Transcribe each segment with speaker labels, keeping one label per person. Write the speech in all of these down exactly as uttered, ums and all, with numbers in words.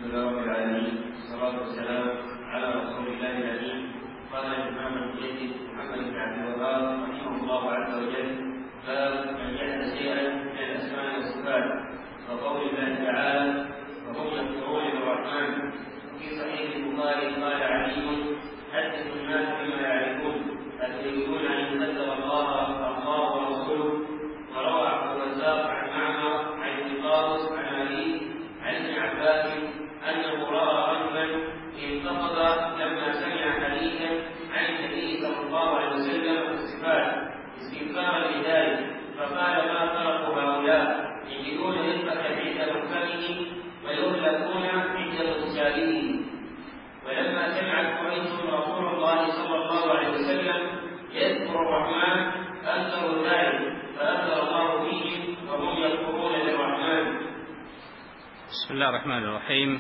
Speaker 1: الحمد لله رب العالمين، والصلاة والسلام على رسول الله الأمين. قال الإمام المجدد محمد بن عبد الوهاب رحمه الله عز وجل: باب من جحد شيئا من الأسماء والصفات، وقول الله تعالى: وهم يكفرون بالرحمن. في صحيح البخاري قال علي: حدث الناس بما يعرفون، أتريدون أن يكذب الله الله ورسوله؟ وروى عبد الرزاق عن معمر عن القاص عن علي عن ابن عباس أنه رأى رجلا انتقض لما سمع حديثا عن النبي صلى الله عليه وسلم في الصفات استنكارا لذلك، فقال: ما خلقوا هؤلاء يجدون رزقك عند محكمه ويهلكون عند متشابهه. ولما سمعت قريش رسول الله صلى الله عليه وسلم يذكر الرحمن أنكروا ذلك، فأنزل الله فيهم: وهم يكفرون بالرحمن.
Speaker 2: بسم الله الرحمن الرحيم.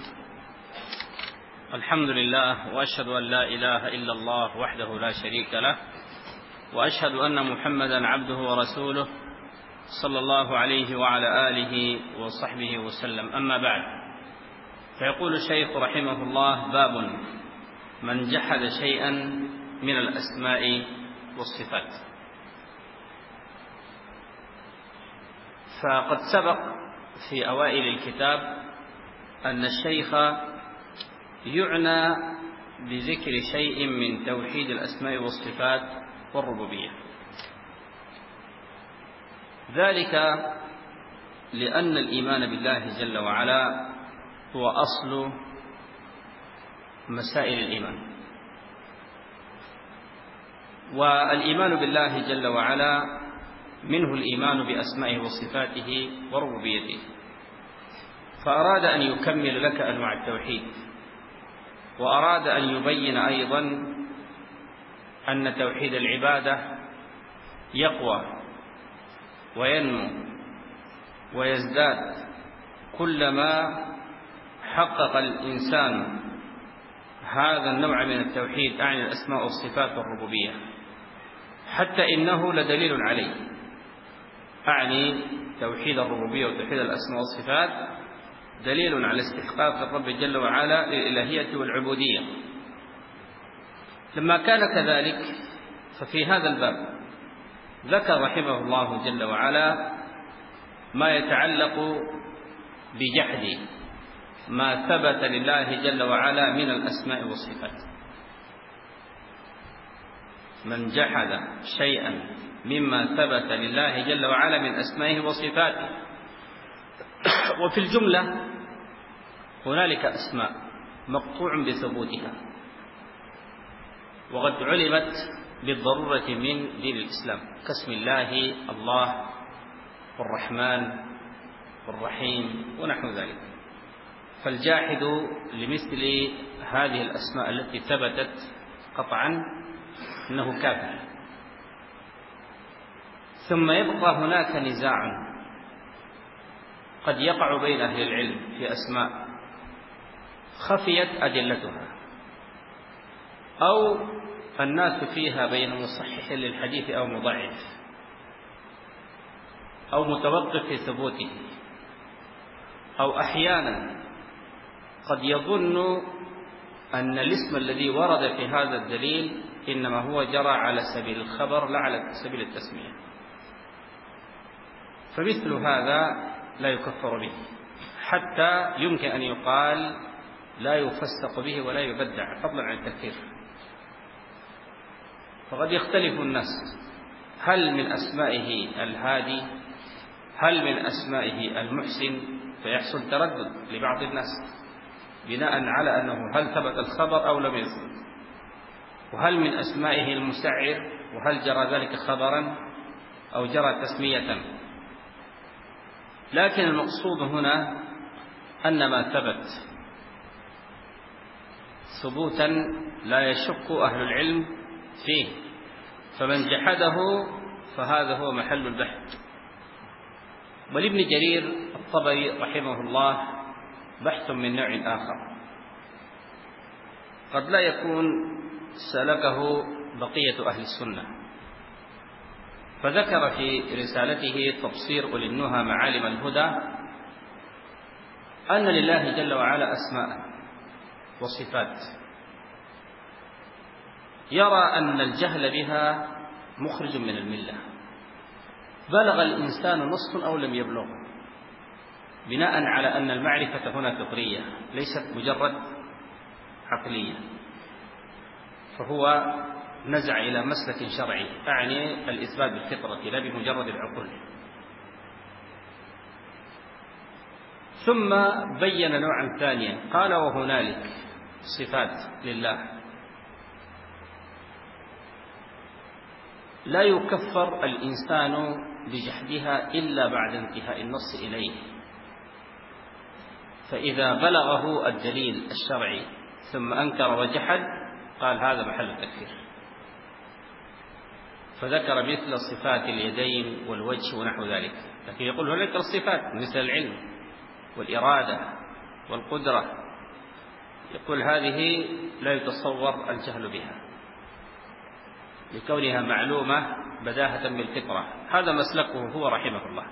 Speaker 2: الحمد لله، وأشهد أن لا إله إلا الله وحده لا شريك له، وأشهد أن محمدا عبده ورسوله صلى الله عليه وعلى آله وصحبه وسلم. أما بعد، فيقول الشيخ رحمه الله: باب من جحد شيئا من الأسماء والصفات. فقد سبق في أوائل الكتاب أن الشيخ يعنى بذكر شيء من توحيد الأسماء والصفات والربوبية، ذلك لأن الإيمان بالله جل وعلا هو أصل مسائل الإيمان. والإيمان بالله جل وعلا منه الإيمان بأسمائه وصفاته وربوبيته، فأراد أن يكمل لك أنواع التوحيد، وأراد أن يبين أيضا أن توحيد العبادة يقوى وينمو ويزداد كلما حقق الإنسان هذا النوع من التوحيد عن الأسماء والصفات والربوبية، حتى إنه لدليل عليه. أعني توحيد الربوبية وتوحيد الأسماء والصفات دليل على استحقاق الرب جل وعلا للإلهية والعبودية. لما كان كذلك، ففي هذا الباب ذكر رحمه الله جل وعلا ما يتعلق بجحد ما ثبت لله جل وعلا من الأسماء والصفات. من جحد شيئا مما ثبت لله جل وعلا من أسمائه وصفاته. وفي الجملة هنالك أسماء مقطوع بثبوتها، وقد علمت بالضرورة من دين الإسلام، كاسم الله الله والرحمن والرحيم ونحو ذلك. فالجاحد لمثل هذه الأسماء التي ثبتت قطعا إنه كافر. ثم يبقى هناك نزاع قد يقع بين أهل العلم في أسماء خفيت أدلتها، أو الناس فيها بين مصحح للحديث أو مضعف أو متوقف في ثبوته، أو أحيانا قد يظن أن الاسم الذي ورد في هذا الدليل إنما هو جرى على سبيل الخبر لا على سبيل التسمية، فمثل هذا لا يكفر به، حتى يمكن أن يقال لا يفسق به ولا يبدع، فضلا عن التكفير. فقد يختلف الناس، هل من أسمائه الهادي، هل من أسمائه المحسن، فيحصل تردد لبعض الناس بناء على أنه هل ثبت الخبر أو لم يثبت، وهل من أسمائه المسعر، وهل جرى ذلك خبرا أو جرى تسمية. لكن المقصود هنا أن ما ثبت ثبوتا لا يشك أهل العلم فيه، فمن جحده فهذا هو محل البحث. ولابن جرير الطبري رحمه الله بحث من نوع آخر قد لا يكون سلكه بقية أهل السنة، فذكر في رسالته تبصير أولي النهى معالم الهدى أن لله جل وعلا أسماء وصفات يرى أن الجهل بها مخرج من الملة، بلغ الإنسان نصف أو لم يبلغ، بناء على أن المعرفة هنا فطرية ليست مجرد عقلية، فهو نزع إلى مسلك شرعي، أعني الإثبات بالفطرة لا بمجرد العقول. ثم بين نوعا ثانيا قال: وهنالك صفات لله لا يكفر الإنسان بجحدها إلا بعد انتهاء النص إليه، فإذا بلغه الدليل الشرعي ثم أنكر وجحد قال هذا محل التكفير. فذكر مثل صفات اليدين والوجه ونحو ذلك، لكن يقول هناك الصفات مثل العلم والإرادة والقدرة، يقول هذه لا يتصور الجهل بها لكونها معلومة بداهة بالفطرة. هذا مسلكه هو رحمه الله،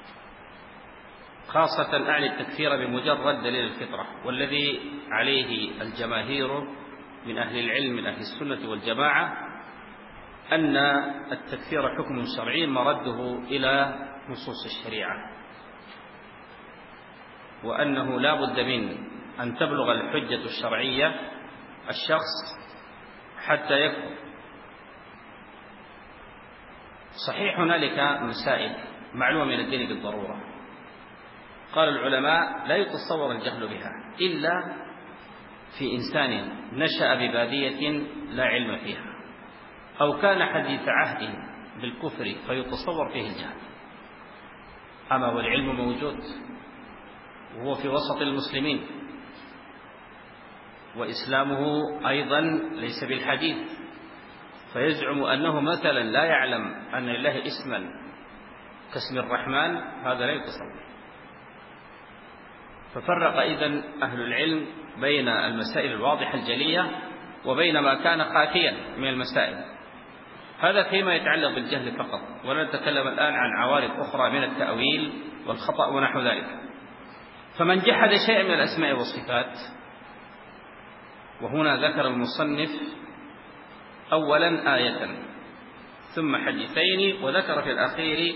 Speaker 2: خاصة أعني التكفير بمجرد دليل الفطرة، والذي عليه الجماهير من أهل العلم من أهل السنة والجماعة أن التكفير حكم شرعي مرده إلى نصوص الشريعة، وأنه لا بد من أن تبلغ الحجة الشرعية الشخص حتى يكفر. صحيح هنالك مسائل معلومة من الدين بالضرورة، قال العلماء لا يتصور الجهل بها إلا في إنسان نشأ ببادية لا علم فيها، أو كان حديث عهد بالكفر فيتصور فيه الجهل. أما والعلم موجود وهو في وسط المسلمين، وإسلامه أيضا ليس بالحديث، فيزعم أنه مثلا لا يعلم أن لله اسما كاسم الرحمن، هذا لا يتصور. ففرق إذن أهل العلم بين المسائل الواضحة الجلية وبين ما كان خافيا من المسائل. هذا فيما يتعلق بالجهل فقط، ولا نتكلم الآن عن عوارض أخرى من التأويل والخطأ ونحو ذلك. فمن جحد شيئا من الأسماء والصفات، وهنا ذكر المصنف أولا آية ثم حديثين، وذكر في الأخير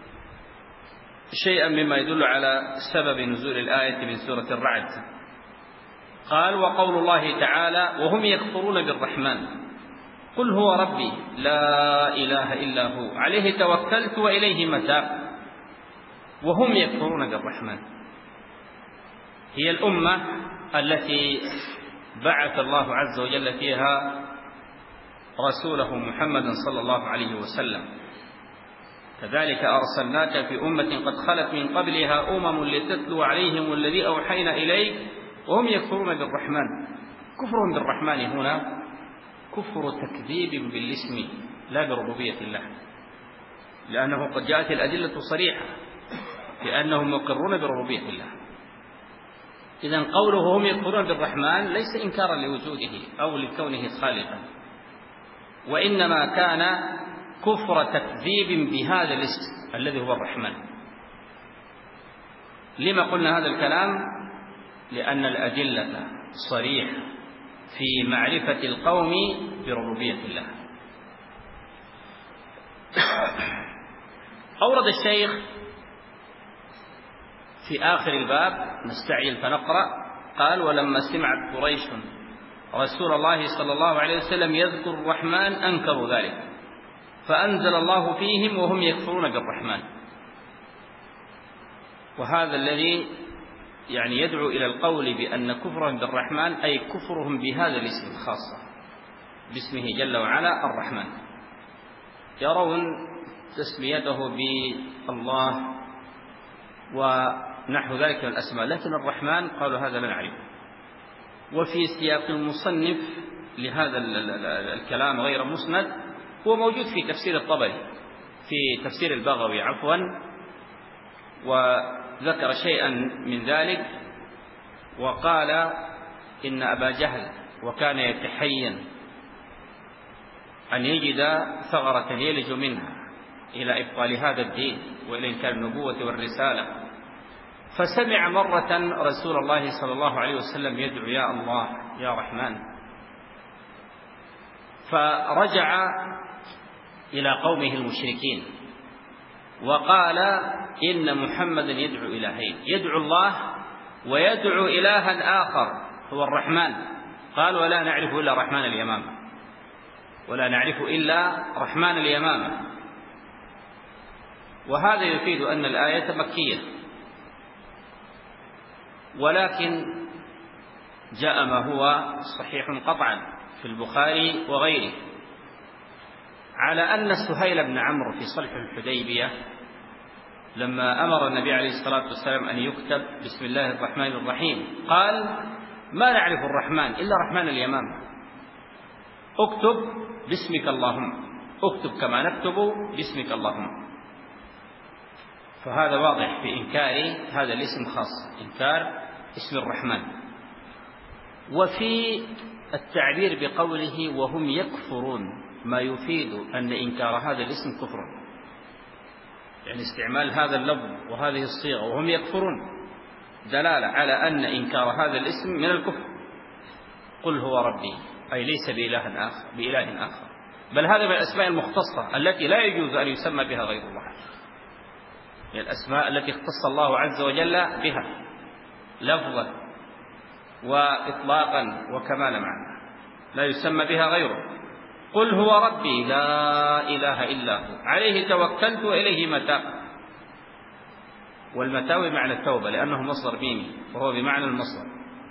Speaker 2: شيئا مما يدل على سبب نزول الآية من سورة الرعد. قال: وقول الله تعالى: وهم يكفرون بالرحمن قل هو ربي لا إله إلا هو عليه توكلت وإليه متاب. وهم يكفرون بالرحمن هي الأمة التي بعث الله عز وجل فيها رسوله محمدا صلى الله عليه وسلم. كذلك أرسلناك في أمة قد خلت من قبلها أمم لتتلو عليهم الذي أوحينا إليك وهم يكفرون بالرحمن. كفر بالرحمن هنا كفر تكذيب بالاسم لا بربوبية الله، لأنه قد جاءت الأدلة صريحة لأنهم مقرون بربوبية الله. إذن قوله هم يكفرون بالرحمن ليس إنكارا لوجوده أو لكونه خالقا، وإنما كان كفر تكذيب بهذا الاسم الذي هو الرحمن. لما قلنا هذا الكلام؟ لأن الأدلة صريحة في معرفة القوم بربوبية الله. أورد الشيخ في آخر الباب، نستعجل فنقرأ، قال: ولما سمعت قريش رسول الله صلى الله عليه وسلم يذكر الرحمن أنكروا ذلك فأنزل الله فيهم وهم يكفرون بالرحمن. وهذا الذي يعني يدعو إلى القول بأن كفرهم بالرحمن أي كفرهم بهذا الاسم الخاص باسمه جل وعلا الرحمن. يرون تسميته بالله ونحو ذلك من الأسماء، لكن الرحمن قالوا هذا لا نعرفه. وفي سياق المصنف لهذا الكلام غير مسند هو موجود في تفسير الطبري، في تفسير البغوي عفوا، وذكر شيئا من ذلك وقال إن أبا جهل وكان يتحين أن يجد ثغرة يلج منها إلى إبطال هذا الدين وإلى إنكار النبوة والرسالة، فسمع مرة رسول الله صلى الله عليه وسلم يدعو يا الله يا رحمن، فرجع إلى قومه المشركين وقال إن محمدا يدعو إلهين، يدعو الله ويدعو إلها آخر هو الرحمن. قال ولا نعرف إلا رحمن اليمامة، ولا نعرف إلا رحمن اليمامة. وهذا يفيد أن الآية مكية، ولكن جاء ما هو صحيح قطعا في البخاري وغيره على أن سهيل بن عمرو في صلح الحديبية لما أمر النبي عليه الصلاة والسلام أن يكتب بسم الله الرحمن الرحيم قال ما نعرف الرحمن إلا رحمن اليمامة، اكتب باسمك اللهم، اكتب كما نكتب باسمك اللهم. فهذا واضح في إنكار هذا الاسم خاص، إنكار اسم الرحمن. وفي التعبير بقوله وهم يكفرون ما يفيد أن إنكار هذا الاسم كفر، يعني استعمال هذا اللفظ وهذه الصيغة وهم يكفرون دلالة على أن إنكار هذا الاسم من الكفر. قل هو ربي أي ليس بإله آخر, بإله آخر، بل هذا من الأسماء المختصة التي لا يجوز أن يسمى بها غير الله، هي الأسماء التي اختص الله عز وجل بها لفظا وإطلاقا وكمال معنى، لا يسمى بها غيره. قل هو ربي لا إله إلا هو عليه توكلت وإليه متاب، والمتاب بمعنى التوبة لأنه مصدر ميمي وهو بمعنى المصدر،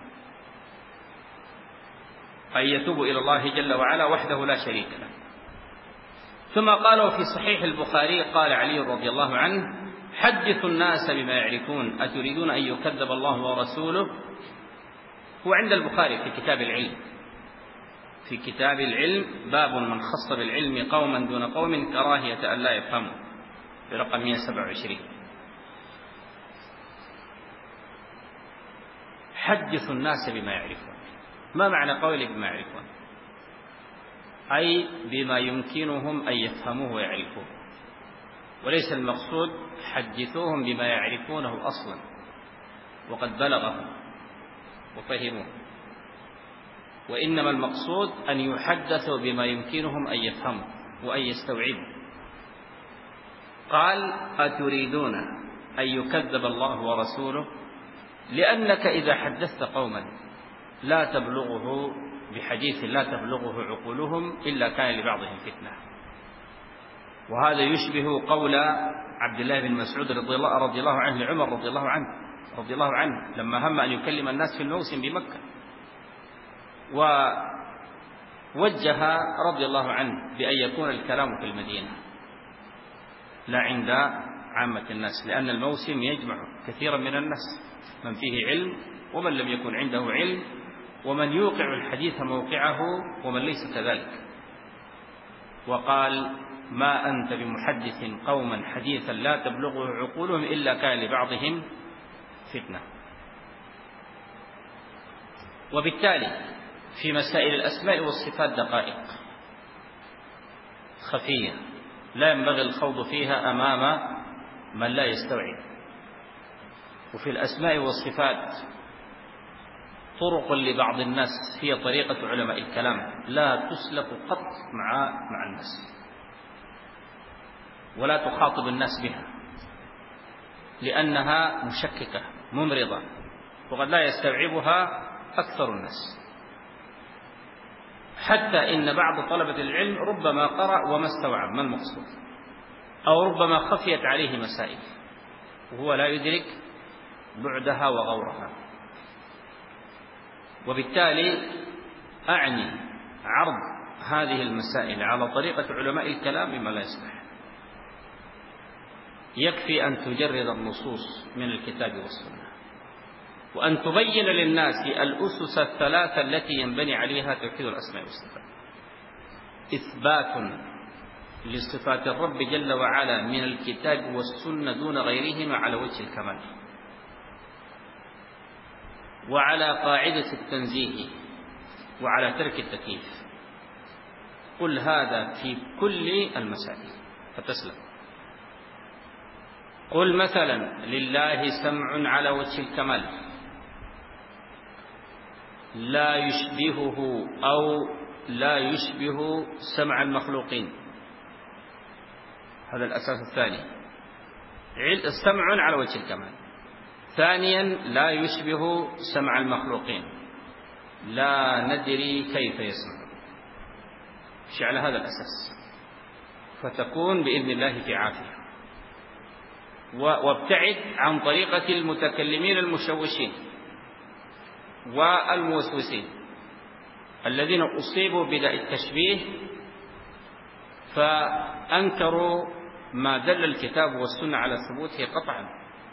Speaker 2: أي يتوب إلى الله جل وعلا وحده لا شريك له. ثم قالوا في صحيح البخاري قال علي رضي الله عنه حدثوا الناس بما يعرفون أتريدون أن يكذب الله ورسوله. هو عند البخاري في كتاب العلم، في كتاب العلم باب من خص بالعلم قوما دون قوم كراهية أن لا يفهموا برقم مئة وسبعة وعشرين. حدثوا الناس بما يعرفون، ما معنى قولك بما يعرفون؟ أي بما يمكنهم أن يفهموه ويعرفوه، وليس المقصود حدثوهم بما يعرفونه أصلا وقد بلغهم وفهموه، وإنما المقصود أن يحدثوا بما يمكنهم أن يفهموا وأن يستوعبوا. قال أتريدون أن يكذب الله ورسوله، لأنك إذا حدثت قوما لا تبلغه بحديث لا تبلغه عقولهم إلا كان لبعضهم فتنة. وهذا يشبه قول عبد الله بن مسعود رضي الله, رضي الله عنه لعمر رضي الله عنه رضي الله عنه لما هم أن يكلم الناس في الموسم بمكة، ووجه رضي الله عنه بأن يكون الكلام في المدينة لا عند عامة الناس، لأن الموسم يجمع كثيرا من الناس من فيه علم ومن لم يكن عنده علم، ومن يوقع الحديث موقعه ومن ليس كذلك. وقال ما أنت بمحدث قوما حديثا لا تبلغه عقولهم إلا كان لبعضهم فتنة. وبالتالي في مسائل الأسماء والصفات دقائق خفية لا ينبغي الخوض فيها أمام من لا يستوعب. وفي الأسماء والصفات طرق لبعض الناس هي طريقة علماء الكلام لا تسلك قط مع مع الناس، ولا تخاطب الناس بها لأنها مشككة ممرضة وقد لا يستوعبها أكثر الناس، حتى إن بعض طلبة العلم ربما قرأ وما استوعب ما المقصود، أو ربما خفيت عليه مسائل وهو لا يدرك بعدها وغورها. وبالتالي أعني عرض هذه المسائل على طريقة علماء الكلام مما لا يصلح. يكفي أن تجرد النصوص من الكتاب والسنة، وأن تبين للناس الأسس الثلاثة التي ينبني عليها توحيد الأسماء والصفات: إثبات لصفات الرب جل وعلا من الكتاب والسنة دون غيرهما على وجه الكمال، وعلى قاعدة التنزيه، وعلى ترك التكييف. قل هذا في كل المسائل فتسلم. قل مثلا لله سمع على وجه الكمال لا يشبهه أو لا يشبه سمع المخلوقين. هذا الأساس الثاني، السمع على وجه الكمال. ثانيا لا يشبه سمع المخلوقين، لا ندري كيف يسمع. مش على هذا الأساس فتكون بإذن الله في عافية. وابتعد عن طريقة المتكلمين المشوشين والموسوسين الذين أصيبوا بداء التشبيه فأنكروا ما دل الكتاب والسنة على ثبوته قطعا،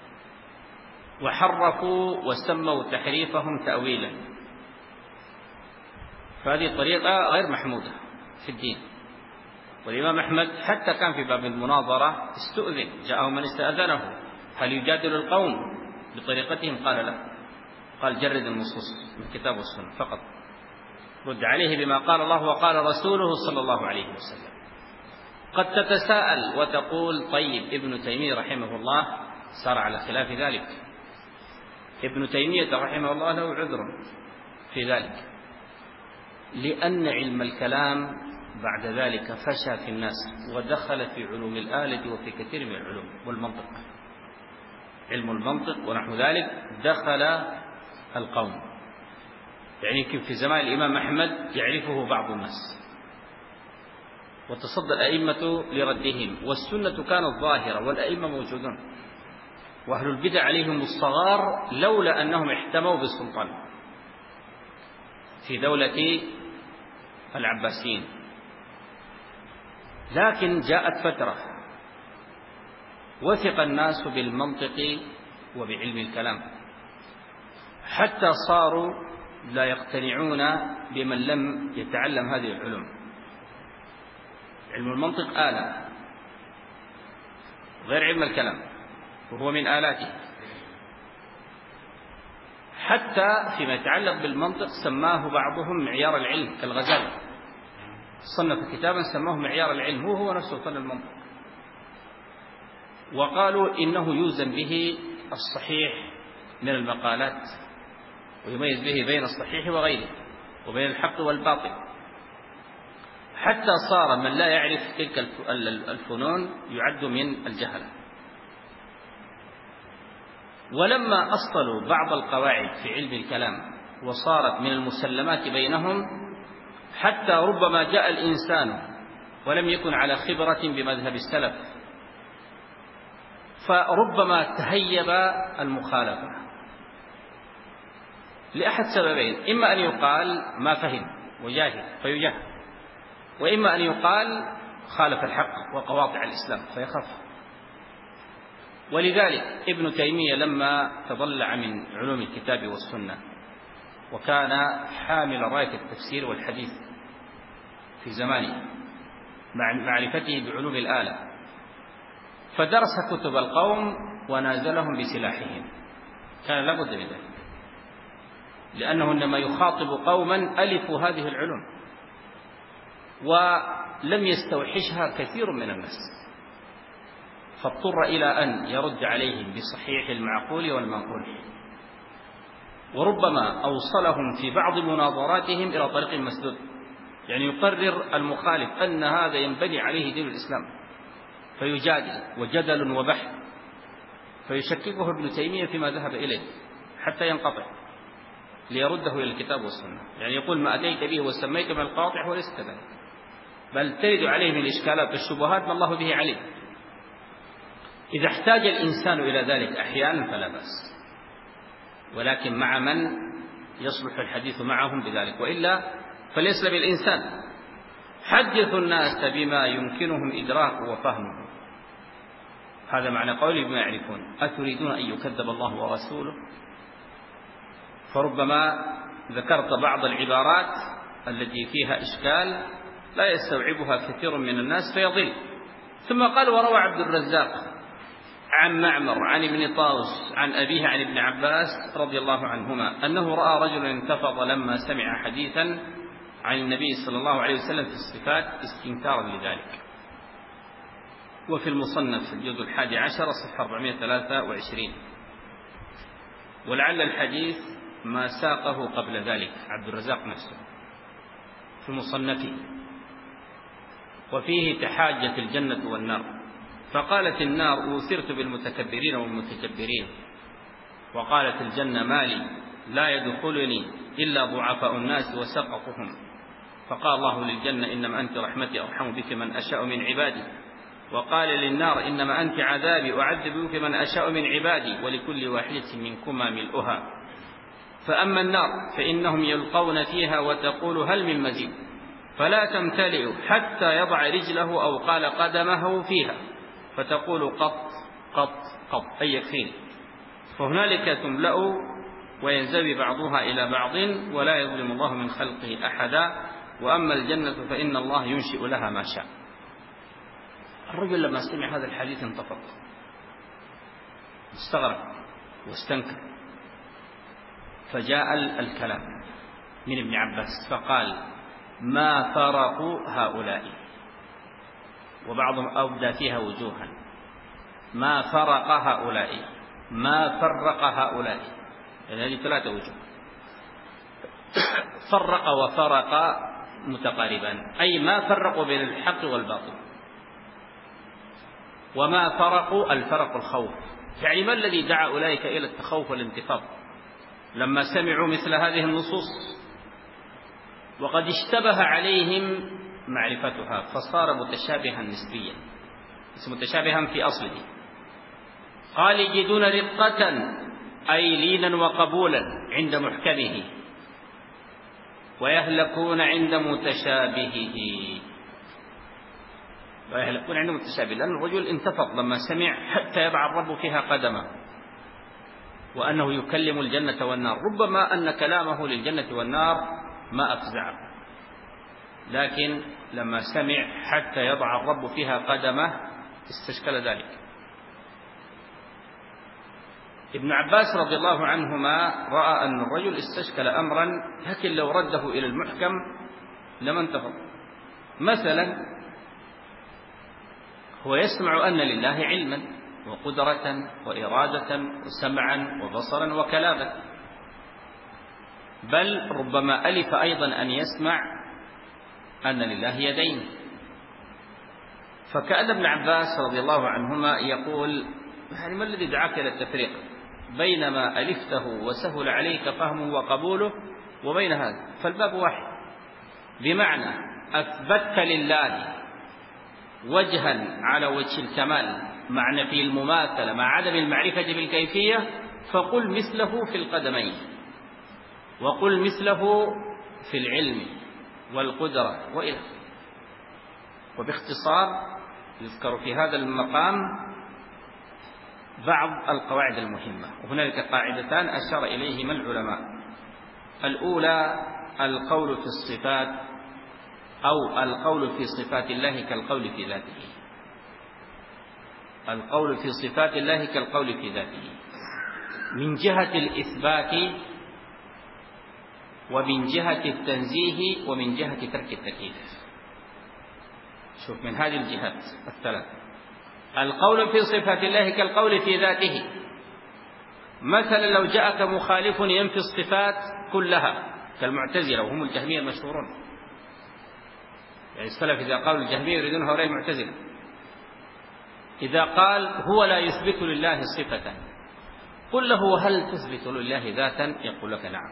Speaker 2: وحرفوا وسموا تحريفهم تأويلا. فهذه طريقة غير محمودة في الدين. والإمام أحمد حتى كان في باب المناظرة استؤذن، جاءه من استأذنه هل يجادل القوم بطريقتهم؟ قال لا، قال جرد النصوص من الكتاب والسنة فقط، رد عليه بما قال الله وقال رسوله صلى الله عليه وسلم. قد تتساءل وتقول طيب ابن تيمية رحمه الله سار على خلاف ذلك. ابن تيمية رحمه الله له عذر في ذلك، لأن علم الكلام بعد ذلك فشى في الناس ودخل في علوم الآلة وفي كثير من العلوم والمنطق. علم المنطق ونحو ذلك دخل القوم، يعني يمكن في زمان الإمام أحمد يعرفه بعض الناس وتصدى الأئمة لردهم، والسنة كانت ظاهرة والأئمة موجودون، وأهل البدع عليهم الصغار لولا أنهم احتموا بالسلطان في دولة العباسيين. لكن جاءت فترة وثق الناس بالمنطق وبعلم الكلام حتى صاروا لا يقتنعون بمن لم يتعلم هذه العلوم. علم المنطق آلة غير علم الكلام، وهو من آلاته. حتى فيما يتعلق بالمنطق سماه بعضهم معيار العلم كالغزالي، صنف كتابا سماه معيار العلم، هو هو نفسه فن المنطق. وقالوا إنه يوزن به الصحيح من المقالات ويميز به بين الصحيح وغيره وبين الحق والباطل، حتى صار من لا يعرف تلك الفنون يعد من الجهلة. ولما أصلوا بعض القواعد في علم الكلام وصارت من المسلمات بينهم، حتى ربما جاء الإنسان ولم يكن على خبرة بمذهب السلف فربما تهيب المخالفة لأحد سببين: إما أن يقال ما فهم وجاهل فيجهل، وإما أن يقال خالف الحق وقواطع الإسلام فيخاف. ولذلك ابن تيمية لما تضلع من علوم الكتاب والسنة وكان حامل راية التفسير والحديث في زمانه مع معرفته بعلوم الآلة، فدرس كتب القوم ونازلهم بسلاحهم، كان لابد من ذلك، لأنه إنما يخاطب قوما ألفوا هذه العلوم ولم يستوحشها كثير من الناس، فاضطر إلى أن يرد عليهم بصحيح المعقول والمنقول، وربما أوصلهم في بعض مناظراتهم إلى طريق مسدود، يعني يقرر المخالف أن هذا ينبني عليه دين الإسلام فيجادل وجدل وبحث، فيشككه ابن تيمية فيما ذهب إليه حتى ينقطع ليرده إلى الكتاب والسنة. يعني يقول ما أتيت به وسميت من القاطع وليس كذلك، بل ترد عليه من الإشكالات والشبهات ما الله به عليه. إذا احتاج الإنسان إلى ذلك أحيانا فلا بأس، ولكن مع من يصلح الحديث معهم بذلك، وإلا فليسلم الإنسان. حدثوا الناس بما يمكنهم إدراكه وفهمه، هذا معنى قوله بما يعرفون. أتريدون أن يكذب الله ورسوله؟ فربما ذكرت بعض العبارات التي فيها إشكال لا يستوعبها كثير من الناس فيضل. ثم قال وروى عبد الرزاق عن معمر عن ابن طاووس عن أبيه عن ابن عباس رضي الله عنهما أنه رأى رجلا انتفض لما سمع حديثا عن النبي صلى الله عليه وسلم في الصفات استنكارا لذلك. وفي المصنف الجزء الحادي عشر صفحة أربعمائة وثلاثة وعشرين. ولعل الحديث ما ساقه قبل ذلك عبد الرزاق نفسه في مصنفه، وفيه تحاجت الجنة والنار، فقالت النار: أوثرت بالمتكبرين والمتجبرين، وقالت الجنة: مالي لا يدخلني إلا ضعفاء الناس وسقطهم. فقال الله للجنة: إنما أنت رحمتي أرحم بك من أشاء من عبادي. وقال للنار: إنما أنت عذابي أعذب بك من أشاء من عبادي، ولكل واحدة منكما ملؤها. فأما النار فإنهم يلقون فيها وتقول: هل من مزيد؟ فلا تمتلئ حتى يضع رجله أو قال قدمه فيها، فتقول: قط قط قط، أي يكفيني. فهنالك تملأ وينزوي بعضها إلى بعض، ولا يظلم الله من خلقه أحدا. وأما الجنة فإن الله ينشئ لها ما شاء. الرجل لما سمع هذا الحديث انتفض، استغرب واستنكر، فجاء الكلام من ابن عباس فقال: ما فرق هؤلاء، وبعضهم أبدى فيها وجوها: ما فرق هؤلاء، ما فرق هؤلاء، يعني هذه ثلاثة وجوه. فرق وفرق متقاربان، أي ما فرقوا بين الحق والباطل. وما فرقوا الفرق الخوف، يعني ما الذي دعا أولئك إلى التخوف والانتفاض لما سمعوا مثل هذه النصوص وقد اشتبه عليهم معرفتها، فصار متشابها نسبيا، متشابها في أصله. قال: يجدون رقة، أي لينا وقبولا عند محكمه، ويهلكون عند متشابهه. ويهلكون عند متشابهه، لأن الرجل انتفض لما سمع حتى يضع الرب فيها قدمه، وأنه يكلم الجنة والنار. ربما أن كلامه للجنة والنار ما أفزعه، لكن لما سمع حتى يضع الرب فيها قدمه استشكل ذلك. ابن عباس رضي الله عنهما رأى أن الرجل استشكل أمرا، لكن لو رده إلى المحكم لما انتفض. مثلا هو يسمع أن لله علما وقدرة وإرادة وسمعا وبصرا وكلاما، بل ربما ألف أيضا أن يسمع أن لله يدين. فكأن ابن عباس رضي الله عنهما يقول: يعني ما الذي دعاك إلى التفريق بين ما ألفته وسهل عليك فهمه وقبوله وبين هذا؟ فالباب واحد، بمعنى أثبتت لله وجها على وجه الكمال مع نفي المماثلة مع عدم المعرفة بالكيفية، فقل مثله في القدمين، وقل مثله في العلم والقدرة وإلى. وباختصار يذكر في هذا المقام بعض القواعد المهمة، وهنالك قاعدتان أشار إليهما العلماء. الأولى القول في الصفات، أو القول في صفات الله كالقول في ذاته. القول في صفات الله كالقول في ذاته من جهة الإثبات، ومن جهة التنزيه، ومن جهة ترك التكييف. شوف، من هذه الجهات الثلاث. القول في صفات الله كالقول في ذاته. مثلا لو جاءك مخالف ينفي الصفات كلها كالمعتزلة، وهم الجهمية المشهورون، يعني السلف إذا قالوا الجهمية يريدون هؤلاء المعتزلة. إذا قال هو لا يثبت لله صفة، قل له: هل تثبت لله ذاتا؟ يقول لك: نعم.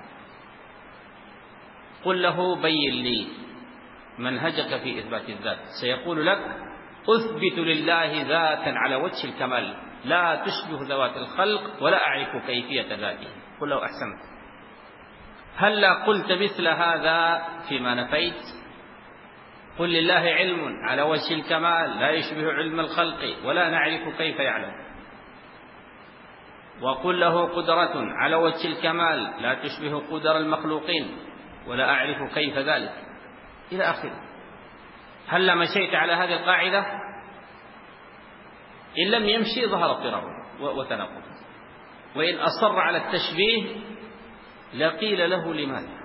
Speaker 2: قل له: بين لي منهجك في إثبات الذات. سيقول لك: أثبت لله ذاتا على وجه الكمال لا تشبه ذوات الخلق ولا أعرف كيفية ذاته. قل له: أحسنت. هل لا قلت مثل هذا فيما نفيت؟ قل: لله علم على وجه الكمال لا يشبه علم الخلق ولا نعرف كيف يعلم. وقل له: قدرة على وجه الكمال لا تشبه قدر المخلوقين ولا أعرف كيف ذلك، إلى آخره. هل مشيت على هذه القاعدة؟ إن لم يمشي ظهر اضطراب وتناقض. وإن أصر على التشبيه لقيل له: لماذا؟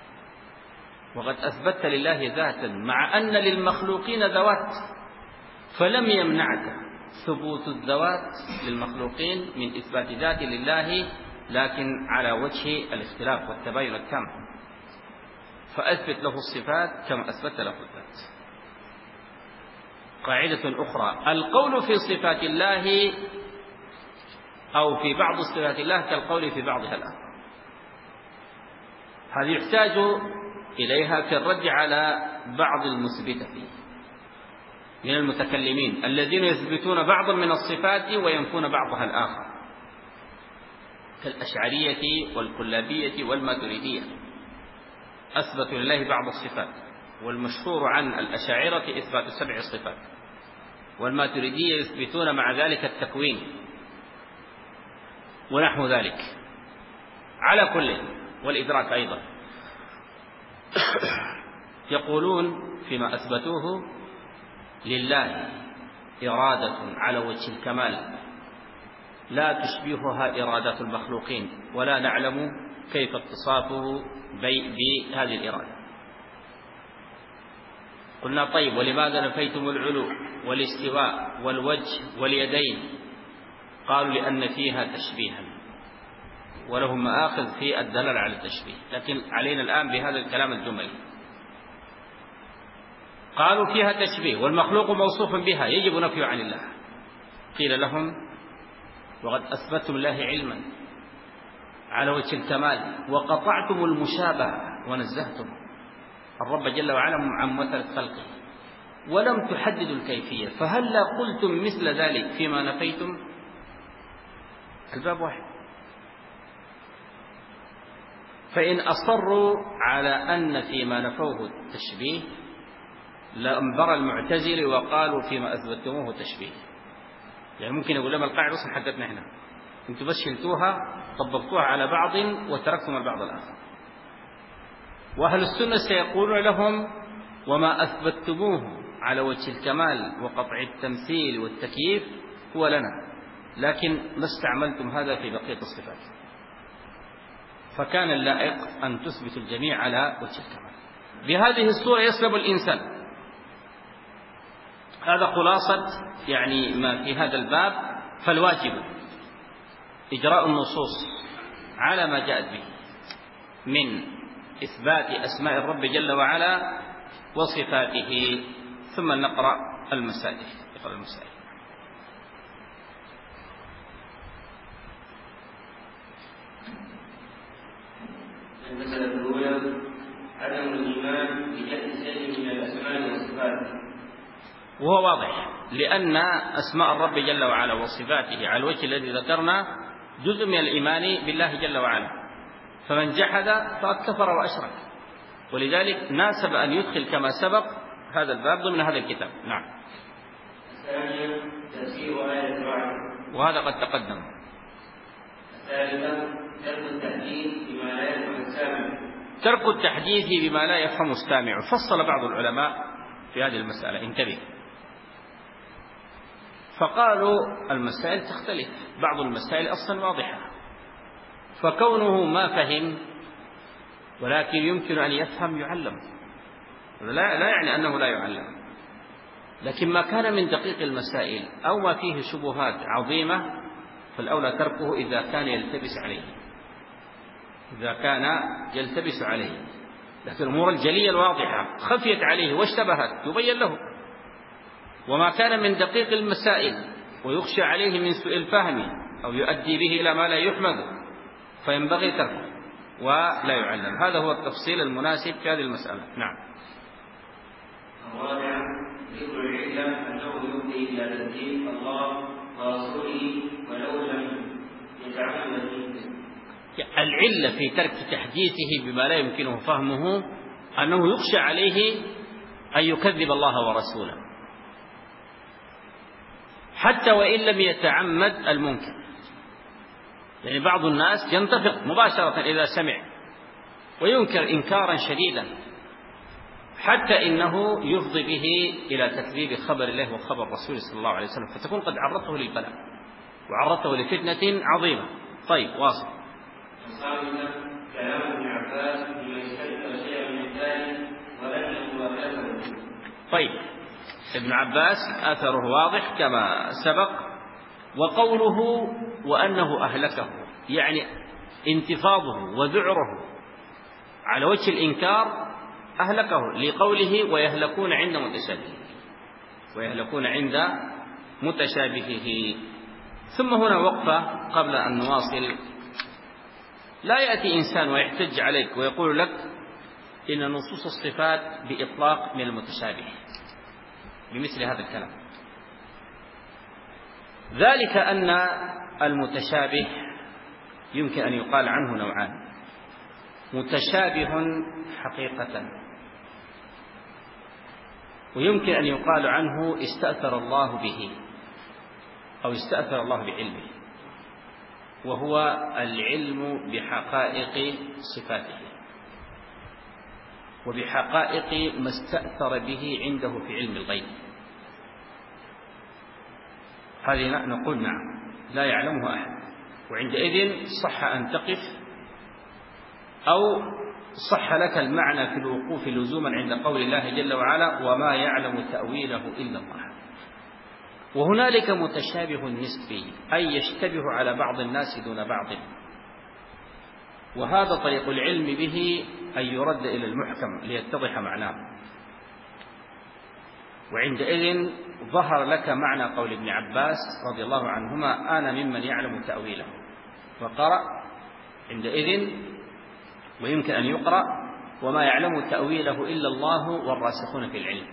Speaker 2: وقد أثبت لله ذاتا مع أن للمخلوقين ذوات. فلم يمنعك ثبوت الذوات للمخلوقين من إثبات ذات لله، لكن على وجه الاختلاف والتباين التام، فأثبت له الصفات كما أثبت له الذات. قاعدة أخرى: القول في صفات الله أو في بعض صفات الله كالقول في بعضها الآخر. هذه يحتاج إليها في الرد على بعض المثبتة من المتكلمين الذين يثبتون بعضا من الصفات وينفون بعضها الآخر، كالأشعرية والكلابية والماتريدية. أثبتوا لله بعض الصفات، والمشهور عن الأشاعرة إثبات سبع صفات، والماتريدية يثبتون مع ذلك التكوين ونحو ذلك، على كل، والإدراك أيضا. يقولون فيما أثبتوه: لله إرادة على وجه الكمال لا تشبهها إرادات المخلوقين، ولا نعلم كيف اتصافه بهذه الإرادة. قلنا: طيب، ولماذا نفيتم العلو والاستواء والوجه واليدين؟ قالوا: لأن فيها تشبيها، ولهم مآخذ في الدلالة على التشبيه، لكن علينا الآن بهذا الكلام الجملي. قالوا: فيها تشبيه والمخلوق موصوف بها، يجب نفيه عن الله. قيل لهم: وقد أثبتم الله علما على وجه الكمال، وقطعتم المشابهة ونزهتم الرب جل وعلا عن مثل خلقه، ولم تحددوا الكيفية، فهل لا قلتم مثل ذلك فيما نفيتم؟ الباب واحد. فإن أصروا على أن فيما نفوه التشبيه لأنبر المعتزلة وقالوا فيما أثبتموه تشبيه. يعني ممكن يقول لهم القاعدة أصلا حقتنا إحنا، أنتم بس شلتوها طبقتوها على بعض وتركتم البعض الآخر. وأهل السنة سيقولون لهم: وما أثبتموه على وجه الكمال وقطع التمثيل والتكييف هو لنا، لكن ما استعملتم هذا في بقية الصفات، فكان اللائق أن تثبت الجميع على وجه الكمال. بهذه الصورة يسلم الإنسان. هذا خلاصة يعني ما في هذا الباب. فالواجب إجراء النصوص على ما جاءت به من إثبات أسماء الرب جل وعلا وصفاته، ثم نقرأ المسائل. نقرأ المسائل.
Speaker 1: المسألة الأولى: عدم الإيمان بجهل شيء من الأسماء والصفات.
Speaker 2: وهو واضح، لأن أسماء الرب جل وعلا وصفاته على الوجه الذي ذكرنا جزء من الإيمان بالله جل وعلا، فمن جحد فقد كفر وأشرك، ولذلك ناسب أن يدخل كما سبق هذا الباب ضمن هذا الكتاب. نعم.
Speaker 1: الثانية: تفسير آية الرعد،
Speaker 2: وهذا قد تقدم.
Speaker 1: الثالثة: ترك التحديث بما لا يفهم السامع.
Speaker 2: ترك التحديث بما لا يفهم السامع. فصل بعض العلماء في هذه المسألة، انتبه. فقالوا المسائل تختلف، بعض المسائل أصلا واضحة، فكونه ما فهم ولكن يمكن أن يفهم يعلم، لا, لا يعني أنه لا يعلم، لكن ما كان من دقيق المسائل أو ما فيه شبهات عظيمة فالأولى تركه إذا كان يلتبس عليه، إذا كان يلتبس عليه. لكن الأمور الجلية الواضحة خفيت عليه واشتبهت يبين له. وما كان من دقيق المسائل ويخشى عليه من سوء الفهم أو يؤدي به إلى ما لا يحمد فينبغي تركه ولا يعلم. هذا هو التفصيل المناسب في هذه المسألة. نعم.
Speaker 1: الرابع: ذكر العلة أنه يفضي إلى تنزيل الله ورسوله ولو لم يتعمد.
Speaker 2: العلة في ترك تحديثه بما لا يمكنه فهمه أنه يخشى عليه أن يكذب الله ورسوله، حتى وإن لم يتعمد المنكر. يعني بعض الناس ينتفق مباشرة إذا سمع وينكر إنكارا شديدا حتى إنه يفضي به إلى تكذيب خبر الله وخبر رسوله صلى الله عليه وسلم، فتكون قد عرضته للبلاء وعرضته لفتنة عظيمة. طيب، واصل.
Speaker 1: الخامسة: كلام ابن عباس بما يستذكر شيئا من الثاني ولم يكن.
Speaker 2: طيب، ابن عباس أثره واضح كما سبق. وقوله وأنه أهلكه يعني انتفاضه وذعره على وجه الإنكار أهلكه، لقوله ويهلكون عند متشابهه ويهلكون عند متشابهه. ثم هنا وقفة قبل أن نواصل. لا يأتي إنسان ويحتج عليك ويقول لك إن نصوص الصفات بإطلاق من المتشابه بمثل هذا الكلام. ذلك أن المتشابه يمكن أن يقال عنه نوعان: متشابه حقيقة، ويمكن أن يقال عنه استأثر الله به أو استأثر الله بعلمه، وهو العلم بحقائق صفاته وبحقائق ما استأثر به عنده في علم الغيب. هذه نقول نعم لا يعلمه أحد، وعندئذ صح أن تقف أو صح لك المعنى في الوقوف لزوما عند قول الله جل وعلا وما يعلم تأويله إلا الله. وهنالك متشابه نسبي أي يشتبه على بعض الناس دون بعض، وهذا طريق العلم به أن يرد إلى المحكم ليتضح معناه. وعندئذ ظهر لك معنى قول ابن عباس رضي الله عنهما أنا ممن يعلم تأويله، فقرأ عندئذ ويمكن أن يقرأ وما يعلم تأويله إلا الله والراسخون في العلم.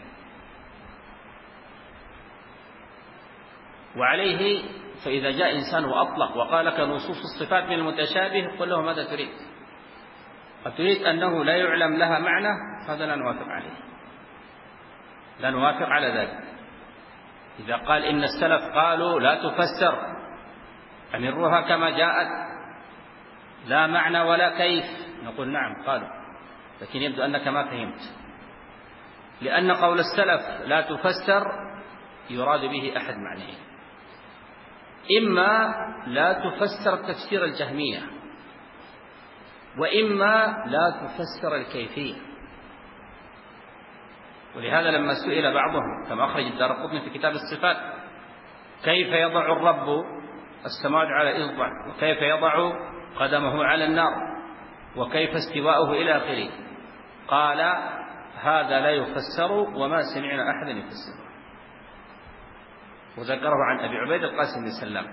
Speaker 2: وعليه فإذا جاء إنسان وأطلق وقال لك نصوص الصفات من المتشابه قل له ماذا تريد؟ أتريد أنه لا يعلم لها معنى؟ هذا لا نوافق عليه، لا نوافق على ذلك. إذا قال إن السلف قالوا لا تفسر أمروها كما جاءت لا معنى ولا كيف، نقول نعم قالوا، لكن يبدو أنك ما فهمت، لأن قول السلف لا تفسر يراد به أحد معنيين: إما لا تفسر تفسير الجهمية، وإما لا تفسر الكيفية. ولهذا لما سئل بعضهم كما أخرج الدارقطني في كتاب الصفات كيف يضع الرب السماوات على إصبع، وكيف يضع قدمه على النار، وكيف استواؤه إلى آخره، قال هذا لا يفسر وما سمعنا أحدا يفسره. وذكره عن أبي عبيد القاسم بن سلام.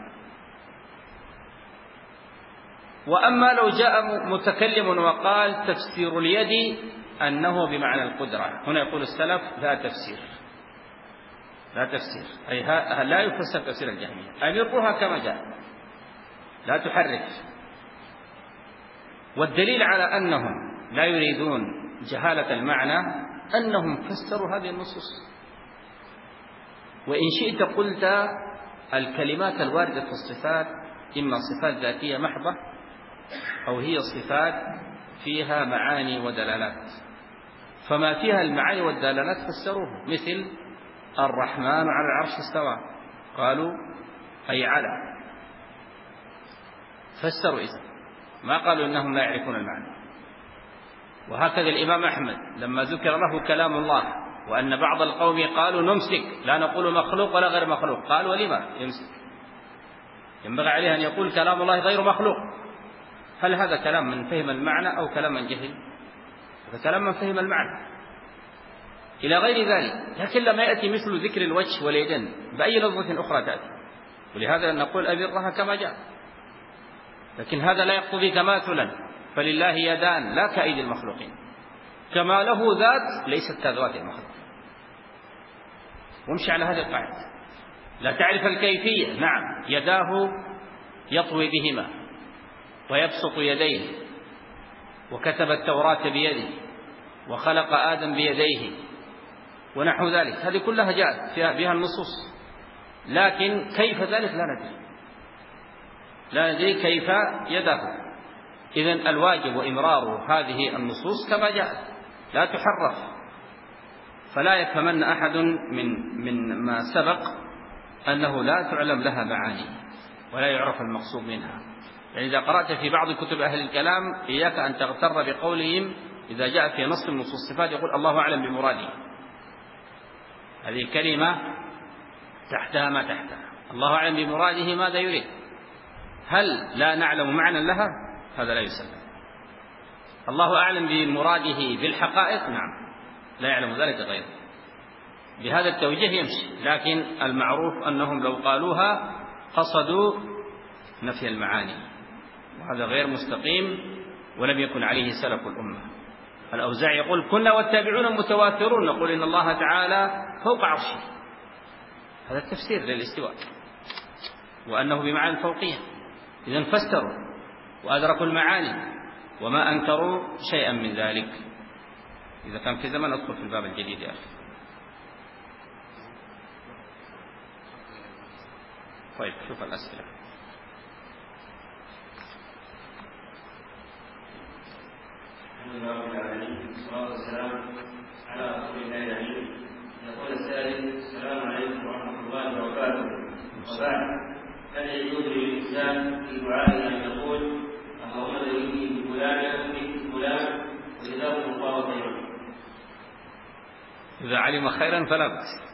Speaker 2: وأما لو جاء متكلم وقال تفسير اليد أنه بمعنى القدرة، هنا يقول السلف لا تفسير، لا تفسير أي لا يفسر تفسير الجهمية، أمرها كما جاء لا تحرك. والدليل على أنهم لا يريدون جهالة المعنى أنهم فسروا هذه النصوص. وإن شئت قلت الكلمات الواردة في الصفات إما صفات ذاتية محضة أو هي صفات فيها معاني ودلالات، فما فيها المعاني والدلالات فسروه، مثل الرحمن على العرش استوى، قالوا أي على، فسروا إذن، ما قالوا إنهم لا يعرفون المعنى. وهكذا الإمام أحمد لما ذكر له كلام الله وأن بعض القوم قالوا نمسك لا نقول مخلوق ولا غير مخلوق، قال ولما يمسك؟ ينبغي عليه أن يقول كلام الله غير مخلوق. هل هذا كلام من فهم المعنى أو كلام من جهل؟ هذا كلام من فهم المعنى إلى غير ذلك. لكن لما يأتي مثل ذكر الوجه واليدين بأي لفظة أخرى تأتي، ولهذا نقول أبرها كما جاء، لكن هذا لا يقتضي تماثلا، فلله يدان لا كأيدي المخلوقين، كما له ذات ليست كذوات المخلوق. وامشي على هذه القاعدة. لا تعرف الكيفية، نعم يداه يطوي بهما ويبسط يديه، وكتب التوراة بيده، وخلق آدم بيديه، ونحو ذلك، هذه كلها جاءت بها النصوص، لكن كيف ذلك لا ندري، لا ندري كيف يده. إذن الواجب وإمرار هذه النصوص كما جاءت لا تحرف، فلا يفهمن أحد من من ما سبق أنه لا تعلم لها معاني ولا يعرف المقصود منها. يعني إذا قرأت في بعض كتب أهل الكلام إياك أن تغتر بقولهم إذا جاء في نص من نصوص الصفات يقول الله أعلم بمراده، هذه الكلمة تحتها ما تحتها، الله أعلم بمراده ماذا يريد. هل لا نعلم معنى لها؟ هذا لا يسلم. الله أعلم بمراده بالحقائق، نعم، لا يعلم ذلك غيره. بهذا التوجيه يمشي، لكن المعروف أنهم لو قالوها قصدوا نفي المعاني، وهذا غير مستقيم ولم يكن عليه سلف الأمة. الأوزاعي يقول: كنا والتابعون متواترون نقول إن الله تعالى فوق عرشه. هذا التفسير للاستواء، وأنه بمعنى الفوقية. إذن فسروا وأدركوا المعاني وما أنكروا شيئا من ذلك. إذا كان في زمن أدخل في الباب الجديد يا أخي. طيب شوف الأسئلة.
Speaker 1: الحمد لله رب العالمين، والصلاة والسلام على رسول الله الأمين. يقول السائل: السلام عليكم ورحمة الله وبركاته. وبعد، هل يجوز للإنسان في دعائه أن يقول: اللهم ذكرني بفلان مثل فلان وجزاكم الله خيرا؟
Speaker 2: إذا علم خيرا فلا بأس،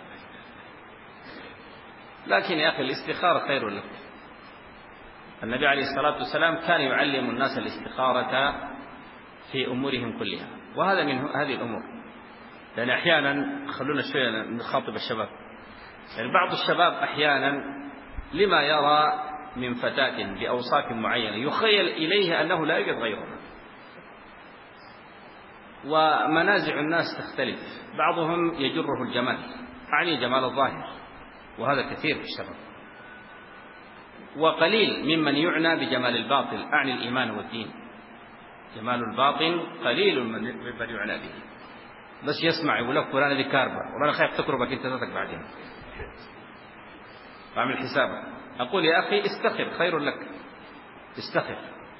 Speaker 2: لكن يا أخي الاستخارة خير لك. النبي عليه الصلاة والسلام كان يعلم الناس الاستخارة في أمورهم كلها، وهذا من هذه الأمور. لأن أحيانا خلونا شوية نخاطب الشباب، يعني بعض الشباب أحيانا لما يرى من فتاة بأوصاف معينة يخيل إليه أنه لا يوجد غيرها، ومنازع الناس تختلف، بعضهم يجره الجمال، أعني جمال الظاهر، وهذا كثير في الشباب، وقليل ممن يعنى بجمال الباطل، أعني الإيمان والدين. جمال الباطن قليل من يعنى به، بس يسمع يقول لك فلان ذي كاربة، وأنا خايف تكربك أنت ذاتك بعدين، فاعمل حسابك. أقول يا أخي استخر، خير لك، استخر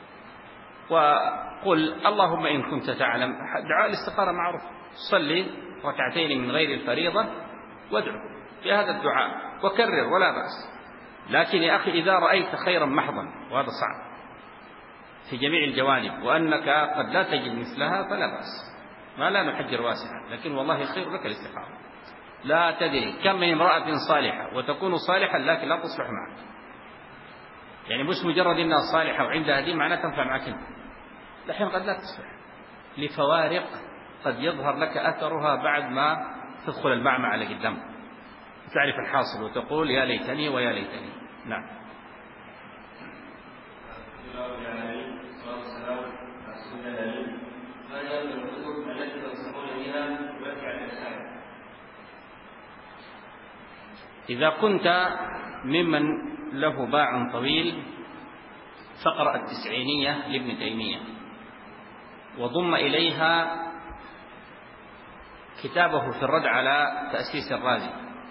Speaker 2: وقل: اللهم إن كنت تعلم. دعاء الاستخارة معروف، صلي ركعتين من غير الفريضة وادعو في هذا الدعاء وكرر ولا بأس. لكن يا أخي إذا رأيت خيرا محضا، وهذا صعب في جميع الجوانب، وأنك قد لا تجد مثلها، فلا بأس، ما لا نحجر واسعا، لكن والله خير لك الاستخارة. لا تدري كم من امرأة صالحة وتكون صالحا لكن لا تصلح معك، يعني مش مجرد أنها صالحة وعندها دين معناها تنفع معك انت، لحين قد لا تصلح لفوارق قد يظهر لك أثرها بعد ما تدخل المعمعة على قدام، تعرف الحاصل وتقول يا ليتني ويا ليتني. نعم. إذا كنت ممن له باع طويل فاقرأ التسعينية لابن تيمية، وضم إليها كتابه في الرد على تأسيس الرازي،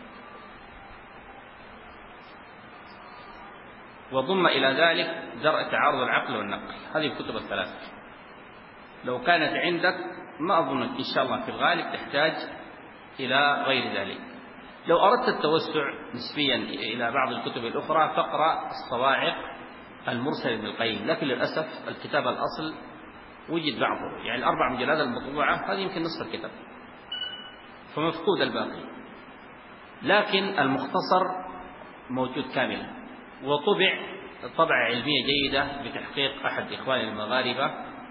Speaker 2: وضم إلى ذلك درء تعارض العقل والنقل. هذه الكتب الثلاثة لو كانت عندك ما أظنك إن شاء الله في الغالب تحتاج إلى غير ذلك. لو أردت التوسع نسبيا إلى بعض الكتب الأخرى فاقرأ الصواعق المرسل ابن القيم، لكن للأسف الكتاب الأصل وجد بعضه، يعني الأربع مجلدات المطبوعة هذه يمكن نصف الكتاب، فمفقود الباقي. لكن المختصر موجود كاملا، وطبع طبعة علمية جيدة بتحقيق أحد إخواننا المغاربة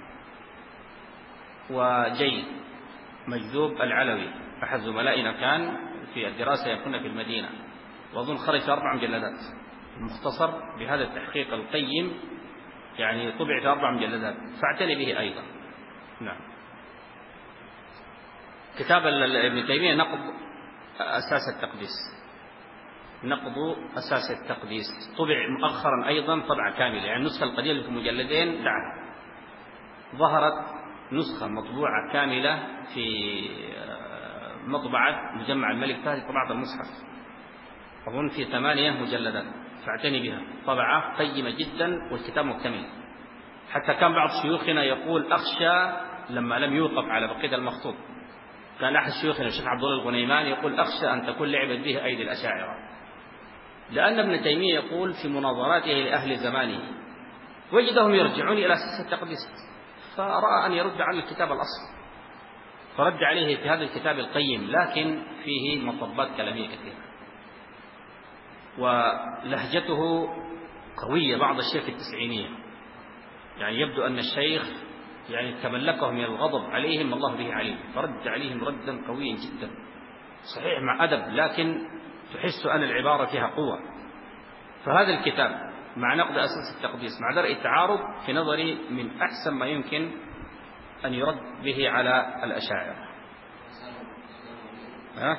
Speaker 2: وجيد، مجذوب العلوي، أحد زملائنا كان في الدراسة يكون في المدينة، وأظن خرج في أربع مجلدات المختصر بهذا التحقيق القيم، يعني طبع في أربع مجلدات، فاعتني به أيضا. نعم. كتاب ابن تيمية نقض أساس التقديس، نقض أساس التقديس طبع مؤخرا أيضا طبعة كاملة، يعني النسخة القديمة في مجلدين دعا، ظهرت نسخة مطبوعة كاملة في مطبعة مجمع الملك فهد، طبعة المصحف أظن في ثمانية مجلدات، فاعتني بها، طبعة قيمة جدا والكتاب مكتمل. حتى كان بعض شيوخنا يقول أخشى لما لم يوقف على بقية المخطوط، كان أحد شيوخنا الشيخ عبد الله الغنيمان يقول أخشى أن تكون لعبت به أيدي الأشاعرة، لأن ابن تيمية يقول في مناظراته لأهل زمانه وجدهم يرجعون إلى أساس التقديس، فرأى أن يرد على الكتاب الأصل، فرد عليه في هذا الكتاب القيم، لكن فيه مطبات كلامية كثيرة، ولهجته قوية بعض الشيء في التسعينية، يعني يبدو أن الشيخ يعني تملكهم من الغضب عليهم الله به عليم، فرد عليهم ردا قويا جدا، صحيح مع أدب، لكن تحس أن العبارة فيها قوة. فهذا الكتاب مع نقد أساس التقديس مع درء التعارض في نظري من أحسن ما يمكن أن يرد به على الأشاعرة. ها؟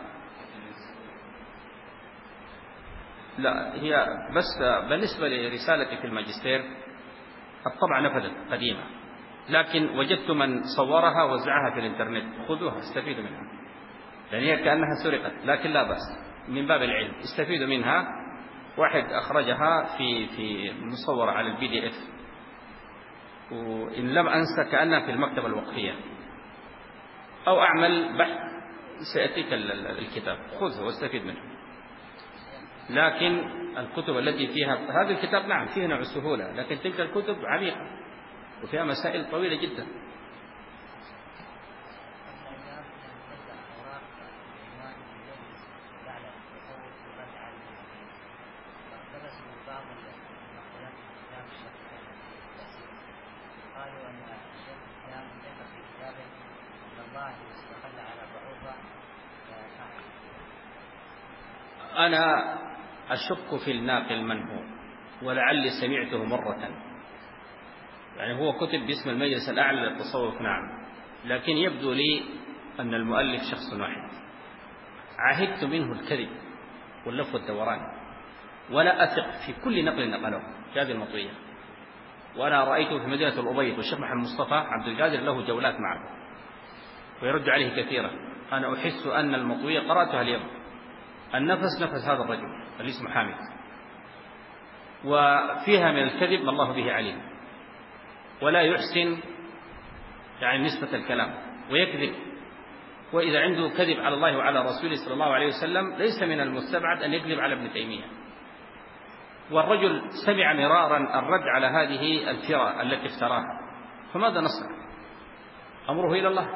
Speaker 2: لا، هي بس بالنسبة لرسالتي في الماجستير الطبعة نفذت قديمة، لكن وجدت من صورها وزعها في الإنترنت، خذوها استفيدوا منها، يعني هي كأنها سرقت، لكن لا بأس من باب العلم استفيدوا منها. واحد أخرجها في في مصورة على البي دي إف، وإن لم أنسى كأنها في المكتبة الوقفية، أو أعمل بحث سيأتيك الكتاب، خذه واستفيد منه. لكن الكتب التي فيها هذا الكتاب نعم فيه نوع السهولة، لكن تلك الكتب عميقة وفيها مسائل طويلة جدا. أنا أشك في الناقل من هو، ولعلي سمعته مرة، يعني هو كتب باسم المجلس الأعلى للتصوف نعم، لكن يبدو لي أن المؤلف شخص واحد، عهدت منه الكذب واللف والدوران، ولا أثق في كل نقل نقله في هذه المطوية. وأنا رأيته في مدينة الأبيض والشيخ محمد مصطفى عبد القادر له جولات معه ويرد عليه كثيرا. أنا أحس أن المطوية قرأتها اليوم النفس نفس هذا الرجل اللي اسمه حامد، وفيها من الكذب ما الله به عليم، ولا يحسن يعني نسبة الكلام ويكذب، وإذا عنده كذب على الله وعلى رسوله صلى الله عليه وسلم ليس من المستبعد أن يكذب على ابن تيمية. والرجل سمع مرارا الرد على هذه الفرى التي افتراها، فماذا نصنع؟ أمره إلى الله،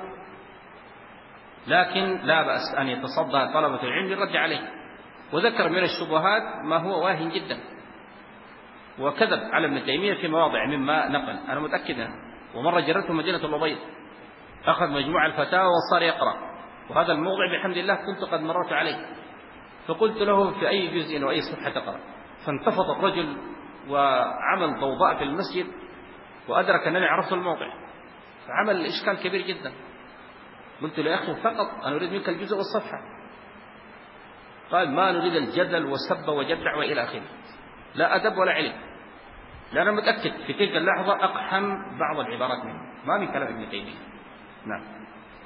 Speaker 2: لكن لا بأس أن يتصدى طلبة العلم للرد عليه. وذكر من الشبهات ما هو واهن جدا، وكذب على ابن تيمية في مواضع مما نقل، أنا متأكد. ومرة جرته مدينة الأبيض، أخذ مجموع الفتاوى وصار يقرأ، وهذا الموضع بحمد الله كنت قد مررت عليه، فقلت له في أي جزء وأي صفحة تقرأ، فانتفض الرجل وعمل ضوضاء في المسجد، وأدرك أنني عرفت الموضع، فعمل إشكال كبير جدا. قلت له يا أخي فقط أنا أريد منك الجزء والصفحة. قال ما نريد الجدل وسب وجدع وإلى آخره، لا أدب ولا علم. لأنا متأكد في تلك اللحظة أقحم بعض العبارات منه، ما من كلام ابن تيمية. نعم.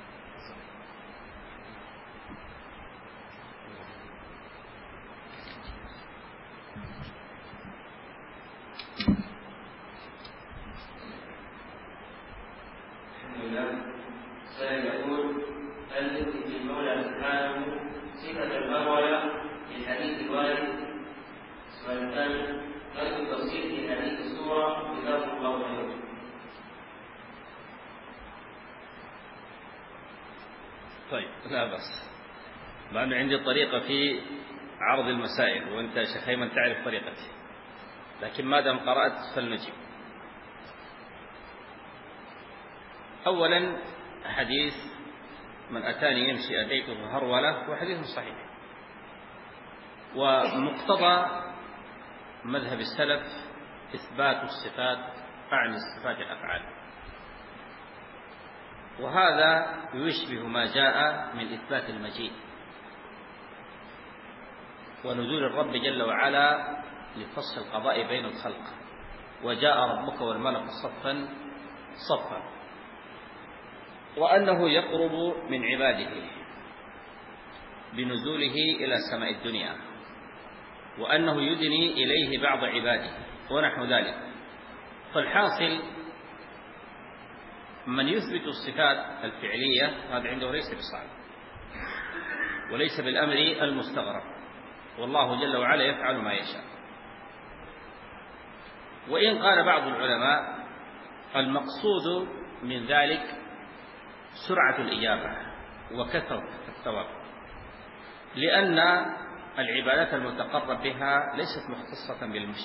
Speaker 1: الحمد لله. سائل يقول هل يثبت المولى سبحانه صفة المولى في حديث الوارد؟ السؤال الثاني هل التفصيل في حديث السورة جزاكم الله خيرا؟
Speaker 2: طيب لا بأس، مع أنه عندي طريقة في عرض المسائل وأنت شيخ أيمن تعرف طريقتي، لكن ما دام قرأت فلنجيب. أولا حديث من أتاني يمشي أتيته هرولة هو حديث صحيح، ومقتضى مذهب السلف إثبات الصفات أعني صفات الأفعال، وهذا يشبه ما جاء من إثبات المجيء ونزول الرب جل وعلا لفصل القضاء بين الخلق، وجاء ربك والملك صفا صفا، وأنه يقرب من عباده بنزوله إلى سماء الدنيا، وأنه يدني إليه بعض عباده ونحو ذلك. فالحاصل من يثبت الصفات الفعلية هذا عنده ليس بصعب وليس بالأمر المستغرب، والله جل وعلا يفعل ما يشاء. وإن قال بعض العلماء المقصود من ذلك سرعة الإجابة وكثرة الثواب، لأن العبادات المتقرب بها ليست مختصة بالمشي،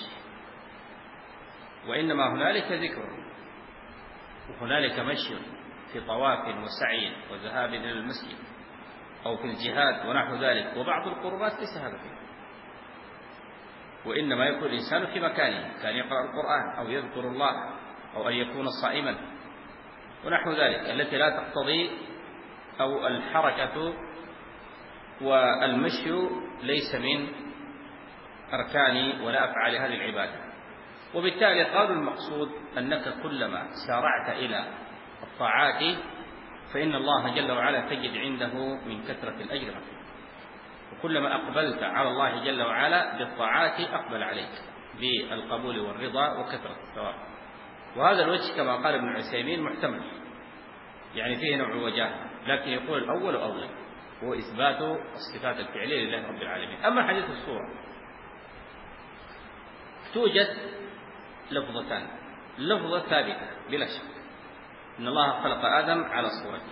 Speaker 2: وإنما هنالك ذكر وهنالك مشي في طواف وسعي وذهاب إلى المسجد أو في الجهاد ونحو ذلك، وبعض القربات ليس هذا فيه، وإنما يكون الإنسان في مكانه، كان يقرأ القرآن أو يذكر الله أو أن يكون صائما ونحو ذلك، التي لا تقتضي أو الحركة والمشي ليس من أركان ولا أفعال هذه العبادة. وبالتالي قالوا المقصود أنك كلما سارعت إلى الطاعات فإن الله جل وعلا تجد عنده من كثرة الأجر، وكلما أقبلت على الله جل وعلا بالطاعات أقبل عليك بالقبول والرضا وكثرة الثواب. وهذا الوجه كما قال ابن عثيمين محتمل، يعني فيه نوع وجاهة، لكن يقول الأول أولى هو إثبات الصفات الفعلية لله رب العالمين. أما حديث الصورة توجد لفظتان، لفظة ثابتة بلا شك إن الله خلق آدم على صورته،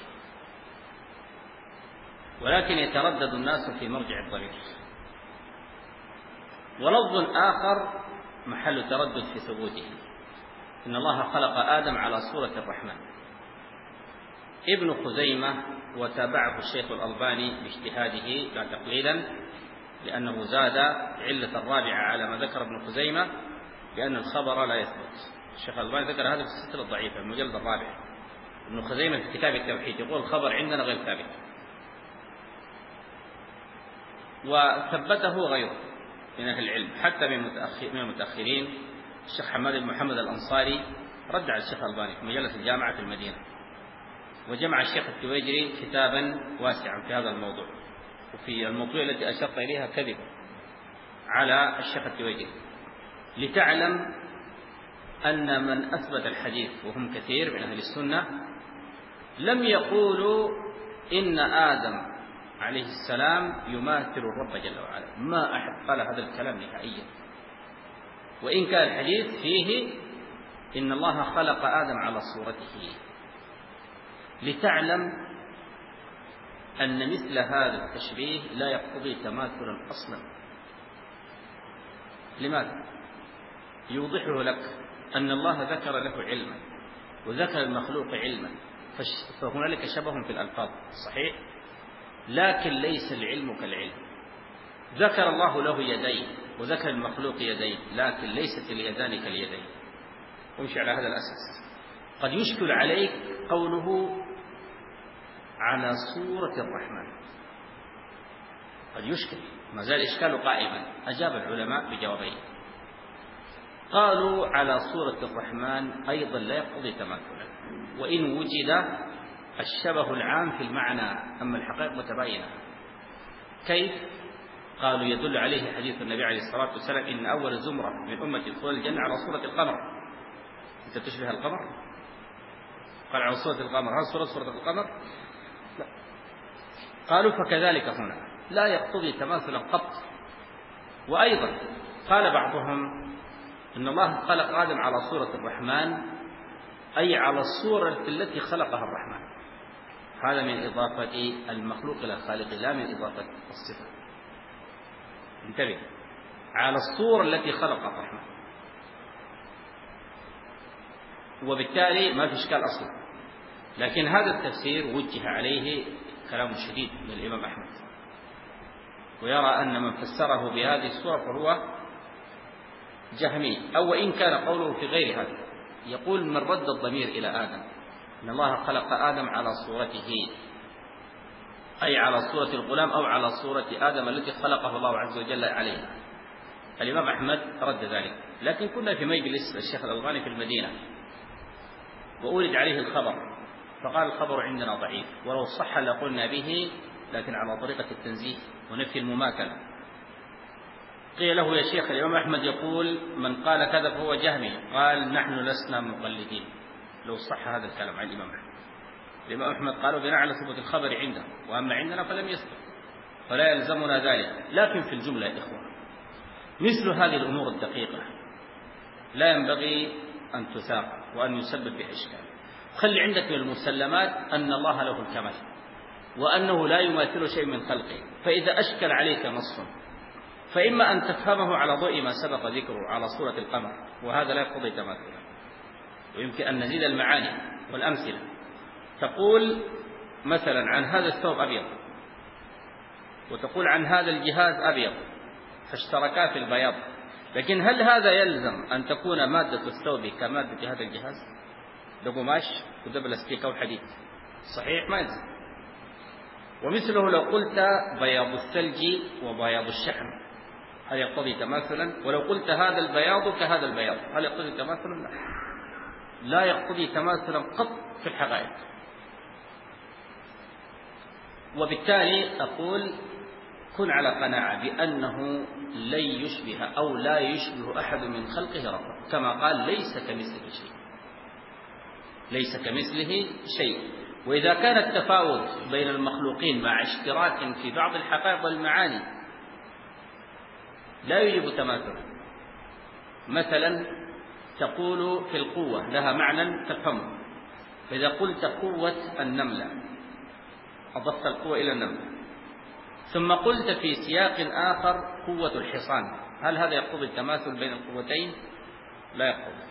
Speaker 2: ولكن يتردد الناس في مرجع الضمير، ولفظ آخر محل تردد في ثبوته إن الله خلق آدم على صورة الرحمن. ابن خزيمة وتابعه الشيخ الألباني باجتهاده لا تقليلا، لأنه زاد علة الرابعة على ما ذكر ابن خزيمة بأن الخبر لا يثبت. الشيخ الألباني ذكر هذا في السلسلة الضعيفة المجلد الرابع. ابن خزيمة في كتاب التوحيد يقول الخبر عندنا غير ثابت، وثبته غيره من أهل العلم حتى من المتأخرين. الشيخ حماد بن محمد الأنصاري رد على الشيخ الألباني في مجلة الجامعة في المدينة، وجمع الشيخ التويجري كتابا واسعا في هذا الموضوع، وفي الموضوع التي أشرت إليها كذب على الشيخ التويجري، لتعلم أن من أثبت الحديث وهم كثير من أهل السنة لم يقولوا إن آدم عليه السلام يماثل الرب جل وعلا، ما أحد قال هذا الكلام نهائيا، وإن كان الحديث فيه إن الله خلق آدم على صورته، لتعلم أن مثل هذا التشبيه لا يقتضي تماثلا أصلا. لماذا؟ يوضحه لك أن الله ذكر له علما وذكر المخلوق علما، فهنالك شبه في الألفاظ صحيح، لكن ليس العلم كالعلم. ذكر الله له يدين وذكر المخلوق يدين، لكن ليست اليدان كاليدين. ومشي على هذا الأساس. قد يشكل عليك قوله على صورة الرحمن، قد يشكل، ما زال إشكال قائما. أجاب العلماء بجوابين، قالوا على صورة الرحمن أيضا لا يقتضي تماثلا، وإن وجد الشبه العام في المعنى، أما الحقائق متباينة. كيف؟ قالوا يدل عليه حديث النبي عليه الصلاة والسلام إن أول زمرة من أمة دخول الجنة على صورة القمر. أنت تشبه القمر؟ قال على صورة القمر، هل صورة صورة القمر؟ لا. قالوا فكذلك هنا لا يقتضي تماثلا قط. وأيضا قال بعضهم إن الله خلق آدم على صورة الرحمن، أي على الصورة التي خلقها الرحمن. هذا من إضافة المخلوق إلى الخالق، لا من إضافة الصفة. انتبه، على الصورة التي خلقها الرحمن، وبالتالي ما في إشكال أصلا. لكن هذا التفسير وجه عليه كلام شديد من الإمام أحمد، ويرى أن من فسره بهذه الصورة فهو جهمي، أو إن كان قوله في غير هذا. يقول من رد الضمير إلى آدم إن الله خلق آدم على صورته، أي على صورة الغلام أو على صورة آدم التي خلقه الله عز وجل عليها. الإمام أحمد رد ذلك، لكن كنا في مجلس الشيخ الألباني في المدينة وأورد عليه الخبر، فقال الخبر عندنا ضعيف، ولو صح لقلنا به، لكن على طريقة التنزيه ونفي المماثلة. قيل له يا شيخ الإمام أحمد يقول من قال كذا فهو جهمي، قال نحن لسنا مقلدين لو صح هذا الكلام عن الإمام أحمد. الإمام أحمد قالوا بناء على ثبوت الخبر عنده، وأما عندنا فلم يثبت، فلا يلزمنا ذلك. لكن في الجملة يا إخوان مثل هذه الأمور الدقيقة لا ينبغي أن تثار وأن يسبب بها إشكال. خلي عندك من المسلمات أن الله له الكمال وأنه لا يماثل شيء من خلقه. فإذا أشكل عليك نص فإما أن تفهمه على ضوء ما سبق ذكره على صورة القمر، وهذا لا يقتضي تماثلا، ويمكن أن نزيد المعاني والأمثلة. تقول مثلا عن هذا الثوب أبيض، وتقول عن هذا الجهاز أبيض، فاشتركا في البياض، لكن هل هذا يلزم أن تكون مادة الثوب كمادة هذا الجهاز؟ ده قماش وده بلاستيك أو حديد، صحيح ما يلزم. ومثله لو قلت بياض الثلج وبياض الشحم، هل يقتضي تماثلا؟ ولو قلت هذا البياض كهذا البياض، هل يقتضي تماثلا؟ لا، لا يقتضي تماثلا قط في الحقائق. وبالتالي أقول كن على قناعة بأنه لن يشبه أو لا يشبه أحد من خلقه ربه، كما قال ليس كمثله شيء، ليس كمثله شيء. وإذا كان التفاوت بين المخلوقين مع اشتراك في بعض الحقائق والمعاني لا يجب تماثلا، مثلا تقول في القوة لها معنى تفهمه، فإذا قلت قوة النملة أضفت القوة إلى النملة، ثم قلت في سياق آخر قوة الحصان، هل هذا يقتضي التماثل بين القوتين؟ لا يقتضي.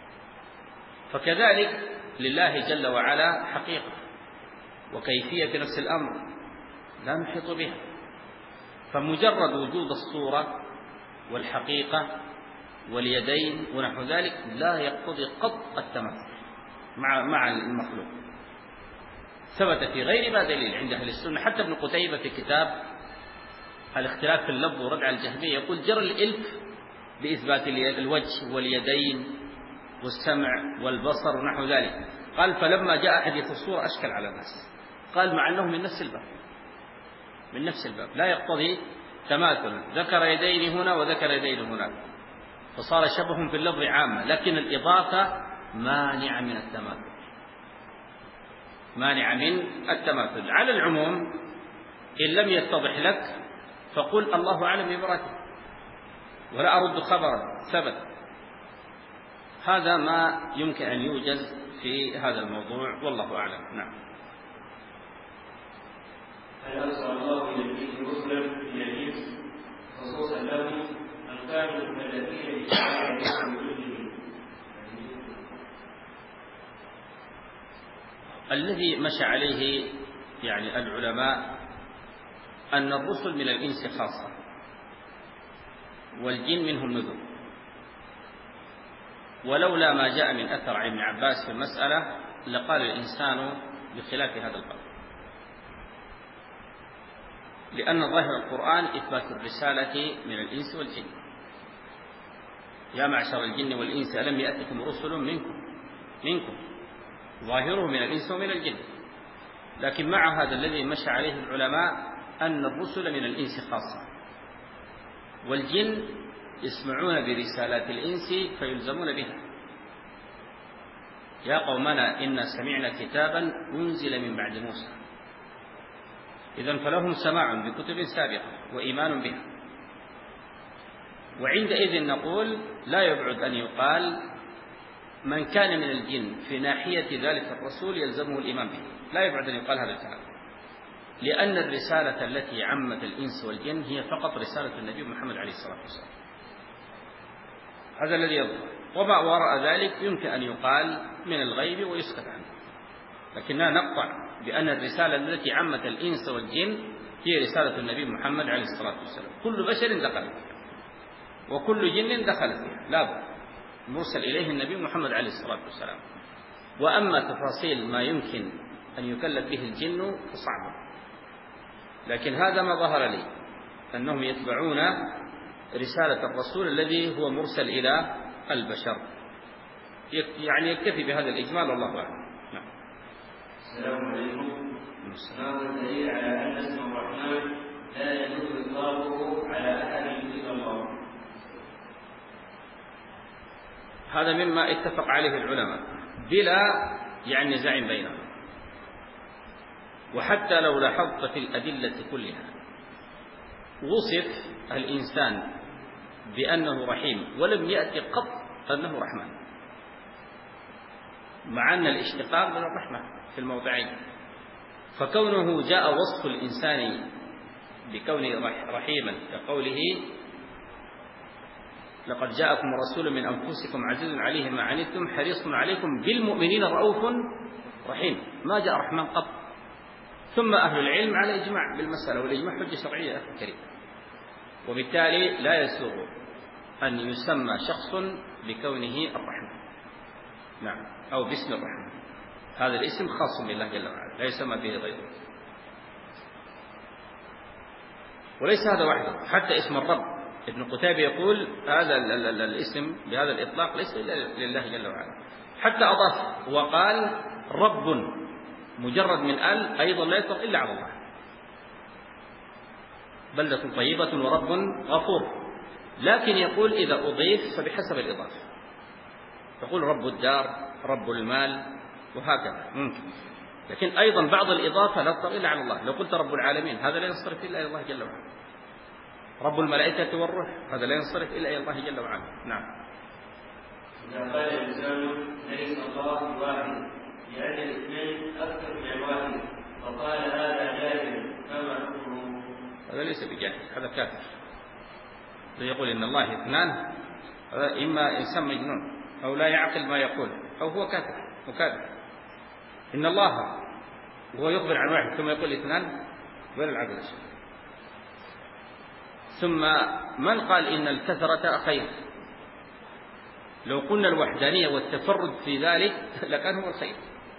Speaker 2: فكذلك لله جل وعلا حقيقة وكيفية في نفس الأمر لا نحيط بها، فمجرد وجود الصورة والحقيقة واليدين ونحو ذلك لا يقتضي قط التماثل مع مع المخلوق. ثبت في غير ما دليل عند أهل السنة، حتى ابن قتيبة في كتاب الاختلاف في اللفظ ورد على الجهمية يقول جرى الإلف بإثبات الوجه واليدين والسمع والبصر ونحو ذلك. قال فلما جاء حديث الصورة أشكل على الناس، قال مع أنه من نفس الباب، من نفس الباب لا يقتضي تماثل، ذكر يدين هنا وذكر يدين هناك، فصار شبه في اللفظ عامة، لكن الإضافة مانعة من التماثل، مانعة من التماثل. على العموم إن لم يتضح لك فقل الله أعلم بمراده ولا أرد خبرا ثبت. هذا ما يمكن أن يوجز في هذا الموضوع، والله أعلم. نعم.
Speaker 1: هل أرسل الله إلى الجن رسلا من الإنس خصوصا لهم أن كانوا مكلفين بشرائع وجودهم؟
Speaker 2: الذي مشى عليه يعني العلماء أن الرسل من الإنس خاصة والجن منهم نذر، ولولا ما جاء من أثر عن ابن عباس في المسألة لقال الإنسان بخلاف هذا القول، لأن ظاهر القرآن إثبات الرسالة من الإنس والجن. يا معشر الجن والإنس ألم يأتكم رسل منكم منكم ظاهره من الإنس ومن الجن. لكن مع هذا الذي مشى عليه العلماء أن الرسل من الإنس خاصة، والجن يسمعون برسالات الإنس فيلزمون بها. يا قومنا إنا سمعنا كتابا أنزل من بعد موسى، إذن فلهم سماع بكتب سابقة وإيمان بها. وعندئذ نقول لا يبعد أن يقال من كان من الجن في ناحية ذلك الرسول يلزمه الإيمان به، لا يبعد أن يقال هذا الكلام، لأن الرسالة التي عمت الإنس والجن هي فقط رسالة النبي محمد عليه الصلاة والسلام، هذا الذي يظهر. وما وراء ذلك يمكن أن يقال من الغيب ويسكت عنه، لكننا نقطع بأن الرسالة التي عمت الإنس والجن هي رسالة النبي محمد عليه الصلاة والسلام. كل بشر دخل فيها وكل جن دخل فيها، لا بد مرسل إليه النبي محمد عليه الصلاة والسلام. وأما تفاصيل ما يمكن أن يكلف به الجن فصعب، لكن هذا ما ظهر لي أنهم يتبعون رسالة الرسول الذي هو مرسل إلى البشر، يعني يكتفي بهذا الإجمال والله أعلم. نعم.
Speaker 1: السلام عليكم. ما هو الدليل على أن اسم الرحمن لا يجوز إطلاقه على أحد إلا الله؟
Speaker 2: هذا مما اتفق عليه العلماء بلا يعني نزاع بينهم. وحتى لو لاحظت في الأدلة كلها وصف الإنسان بأنه رحيم ولم يأتي قط أنه رحمن، مع أن الاشتقاق من الرحمة في الموضعين. فكونه جاء وصف الإنسان بكونه رحيما كقوله لقد جاءكم رسول من أنفسكم عزيز عليه ما عنتم حريص عليكم بالمؤمنين رؤوف رحيم، ما جاء رحمن قط. ثم أهل العلم على إجماع بالمسألة، والإجماع حجة شرعية يا أخي الكريم، وبالتالي لا يسوغ أن يسمى شخص بكونه الرحمن، نعم، أو باسم الرحمن. هذا الاسم خاص بالله جل وعلا، لا يسمى به غيره. وليس هذا وحده، حتى اسم الرب ابن قتيبة يقول هذا الاسم بهذا الإطلاق ليس إلا لله جل وعلا، حتى أضاف وقال رب مجرد من ال أيضا لا يطلق إلا على الله. بلدة طيبة ورب غفور، لكن يقول إذا أضيف فبحسب الإضافة، يقول رب الدار، رب المال، وهكذا ممكن. لكن أيضا بعض الإضافة لا تطلق إلا على الله. لو قلت رب العالمين هذا لا ينصرف إلا إلى الله جل وعلا. رب الملائكة والروح هذا لا ينصرف إلا إلى الله جل وعلا. نعم.
Speaker 1: إذا قال الإنسان ليس الله واحد لأن الاثنين أكثر من الواحد وقال هذا جاهل فما حكمه؟
Speaker 2: هذا ليس بجاهل، هذا كافر. يقول إن الله اثنان، هذا إما إنسان مجنون أو لا يعقل ما يقول أو هو كافر مكافر. إن الله وهو يخبر عن واحد ثم يقول اثنان ولا العقل شيء. ثم من قال إن الكثرة خير؟ لو قلنا الوحدانية والتفرد في ذلك لكان هو الخير.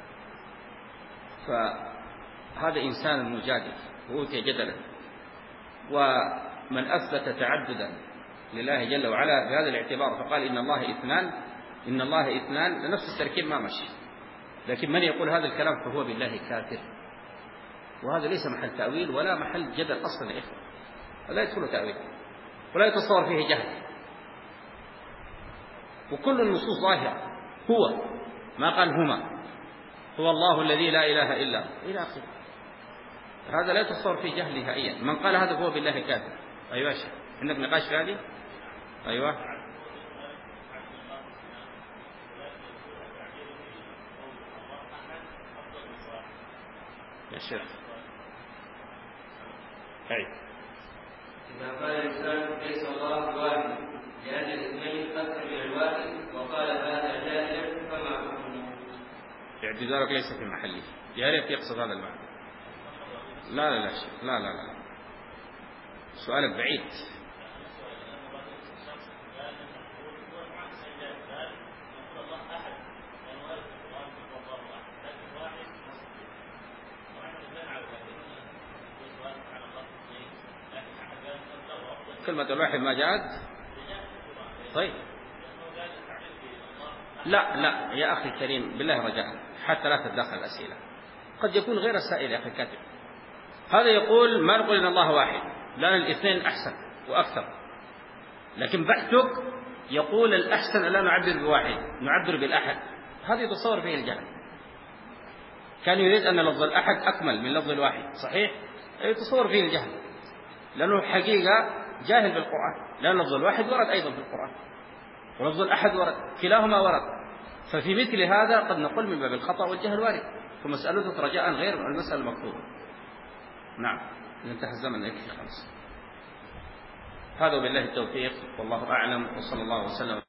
Speaker 2: فهذا إنسان مجادل وأوتي جدلا، ومن أثبت تعددا لله جل وعلا بهذا الاعتبار فقال إن الله اثنان، إن الله اثنان لنفس التركيب ما مشي. لكن من يقول هذا الكلام فهو بالله كافر، وهذا ليس محل تأويل ولا محل جدل أصلا يا إخوة، لا يدخل تأويل ولا يتصور فيه جهل. وكل النصوص ظاهرة، هو ما قال هما، هو الله الذي لا إله إلا هو إلى آخره. هذا لا يتصور فيه جهل نهائيا. من قال هذا هو بالله كافر. أيوة شيء عندك نقاش في هذه؟ أيوة يا شيخ. أي
Speaker 1: إذا قال الإنسان ليس الله واحد لأن الاثنين أكثر من الواحد وقال هذا جاهل فما حكمه؟
Speaker 2: اعتذارك ليس في محله، يا ريت يقصد هذا المعنى. لا لا لا شيء. لا لا لا سؤالك بعيد. كلمة الواحد ما جاءت. طيب لا لا يا أخي الكريم بالله رجاء حتى لا تتدخل الأسئلة، قد يكون غير السائل يا أخي الكاتب. هذا يقول ما نقول إن الله واحد لأن الاثنين أحسن وأكثر، لكن بحثك يقول الأحسن لا نعبر بواحد نعبر بالأحد. هذا يتصور فيه الجهل. كان يريد أن لفظ الأحد أكمل من لفظ الواحد، صحيح؟ يتصور فيه الجهل، لأنه حقيقة جاهل بالقرآن، لأن لفظ الواحد ورد أيضا في القرآن ولفظ الأحد ورد، كلاهما ورد. ففي مثل هذا قد نقول من باب الخطأ والجهل وارد، فمسألته رجاء غير المسألة المكتوبة. نعم انتهى الزمن يكفي خلاص. هذا بالله التوفيق والله أعلم، وصلى الله وسلم.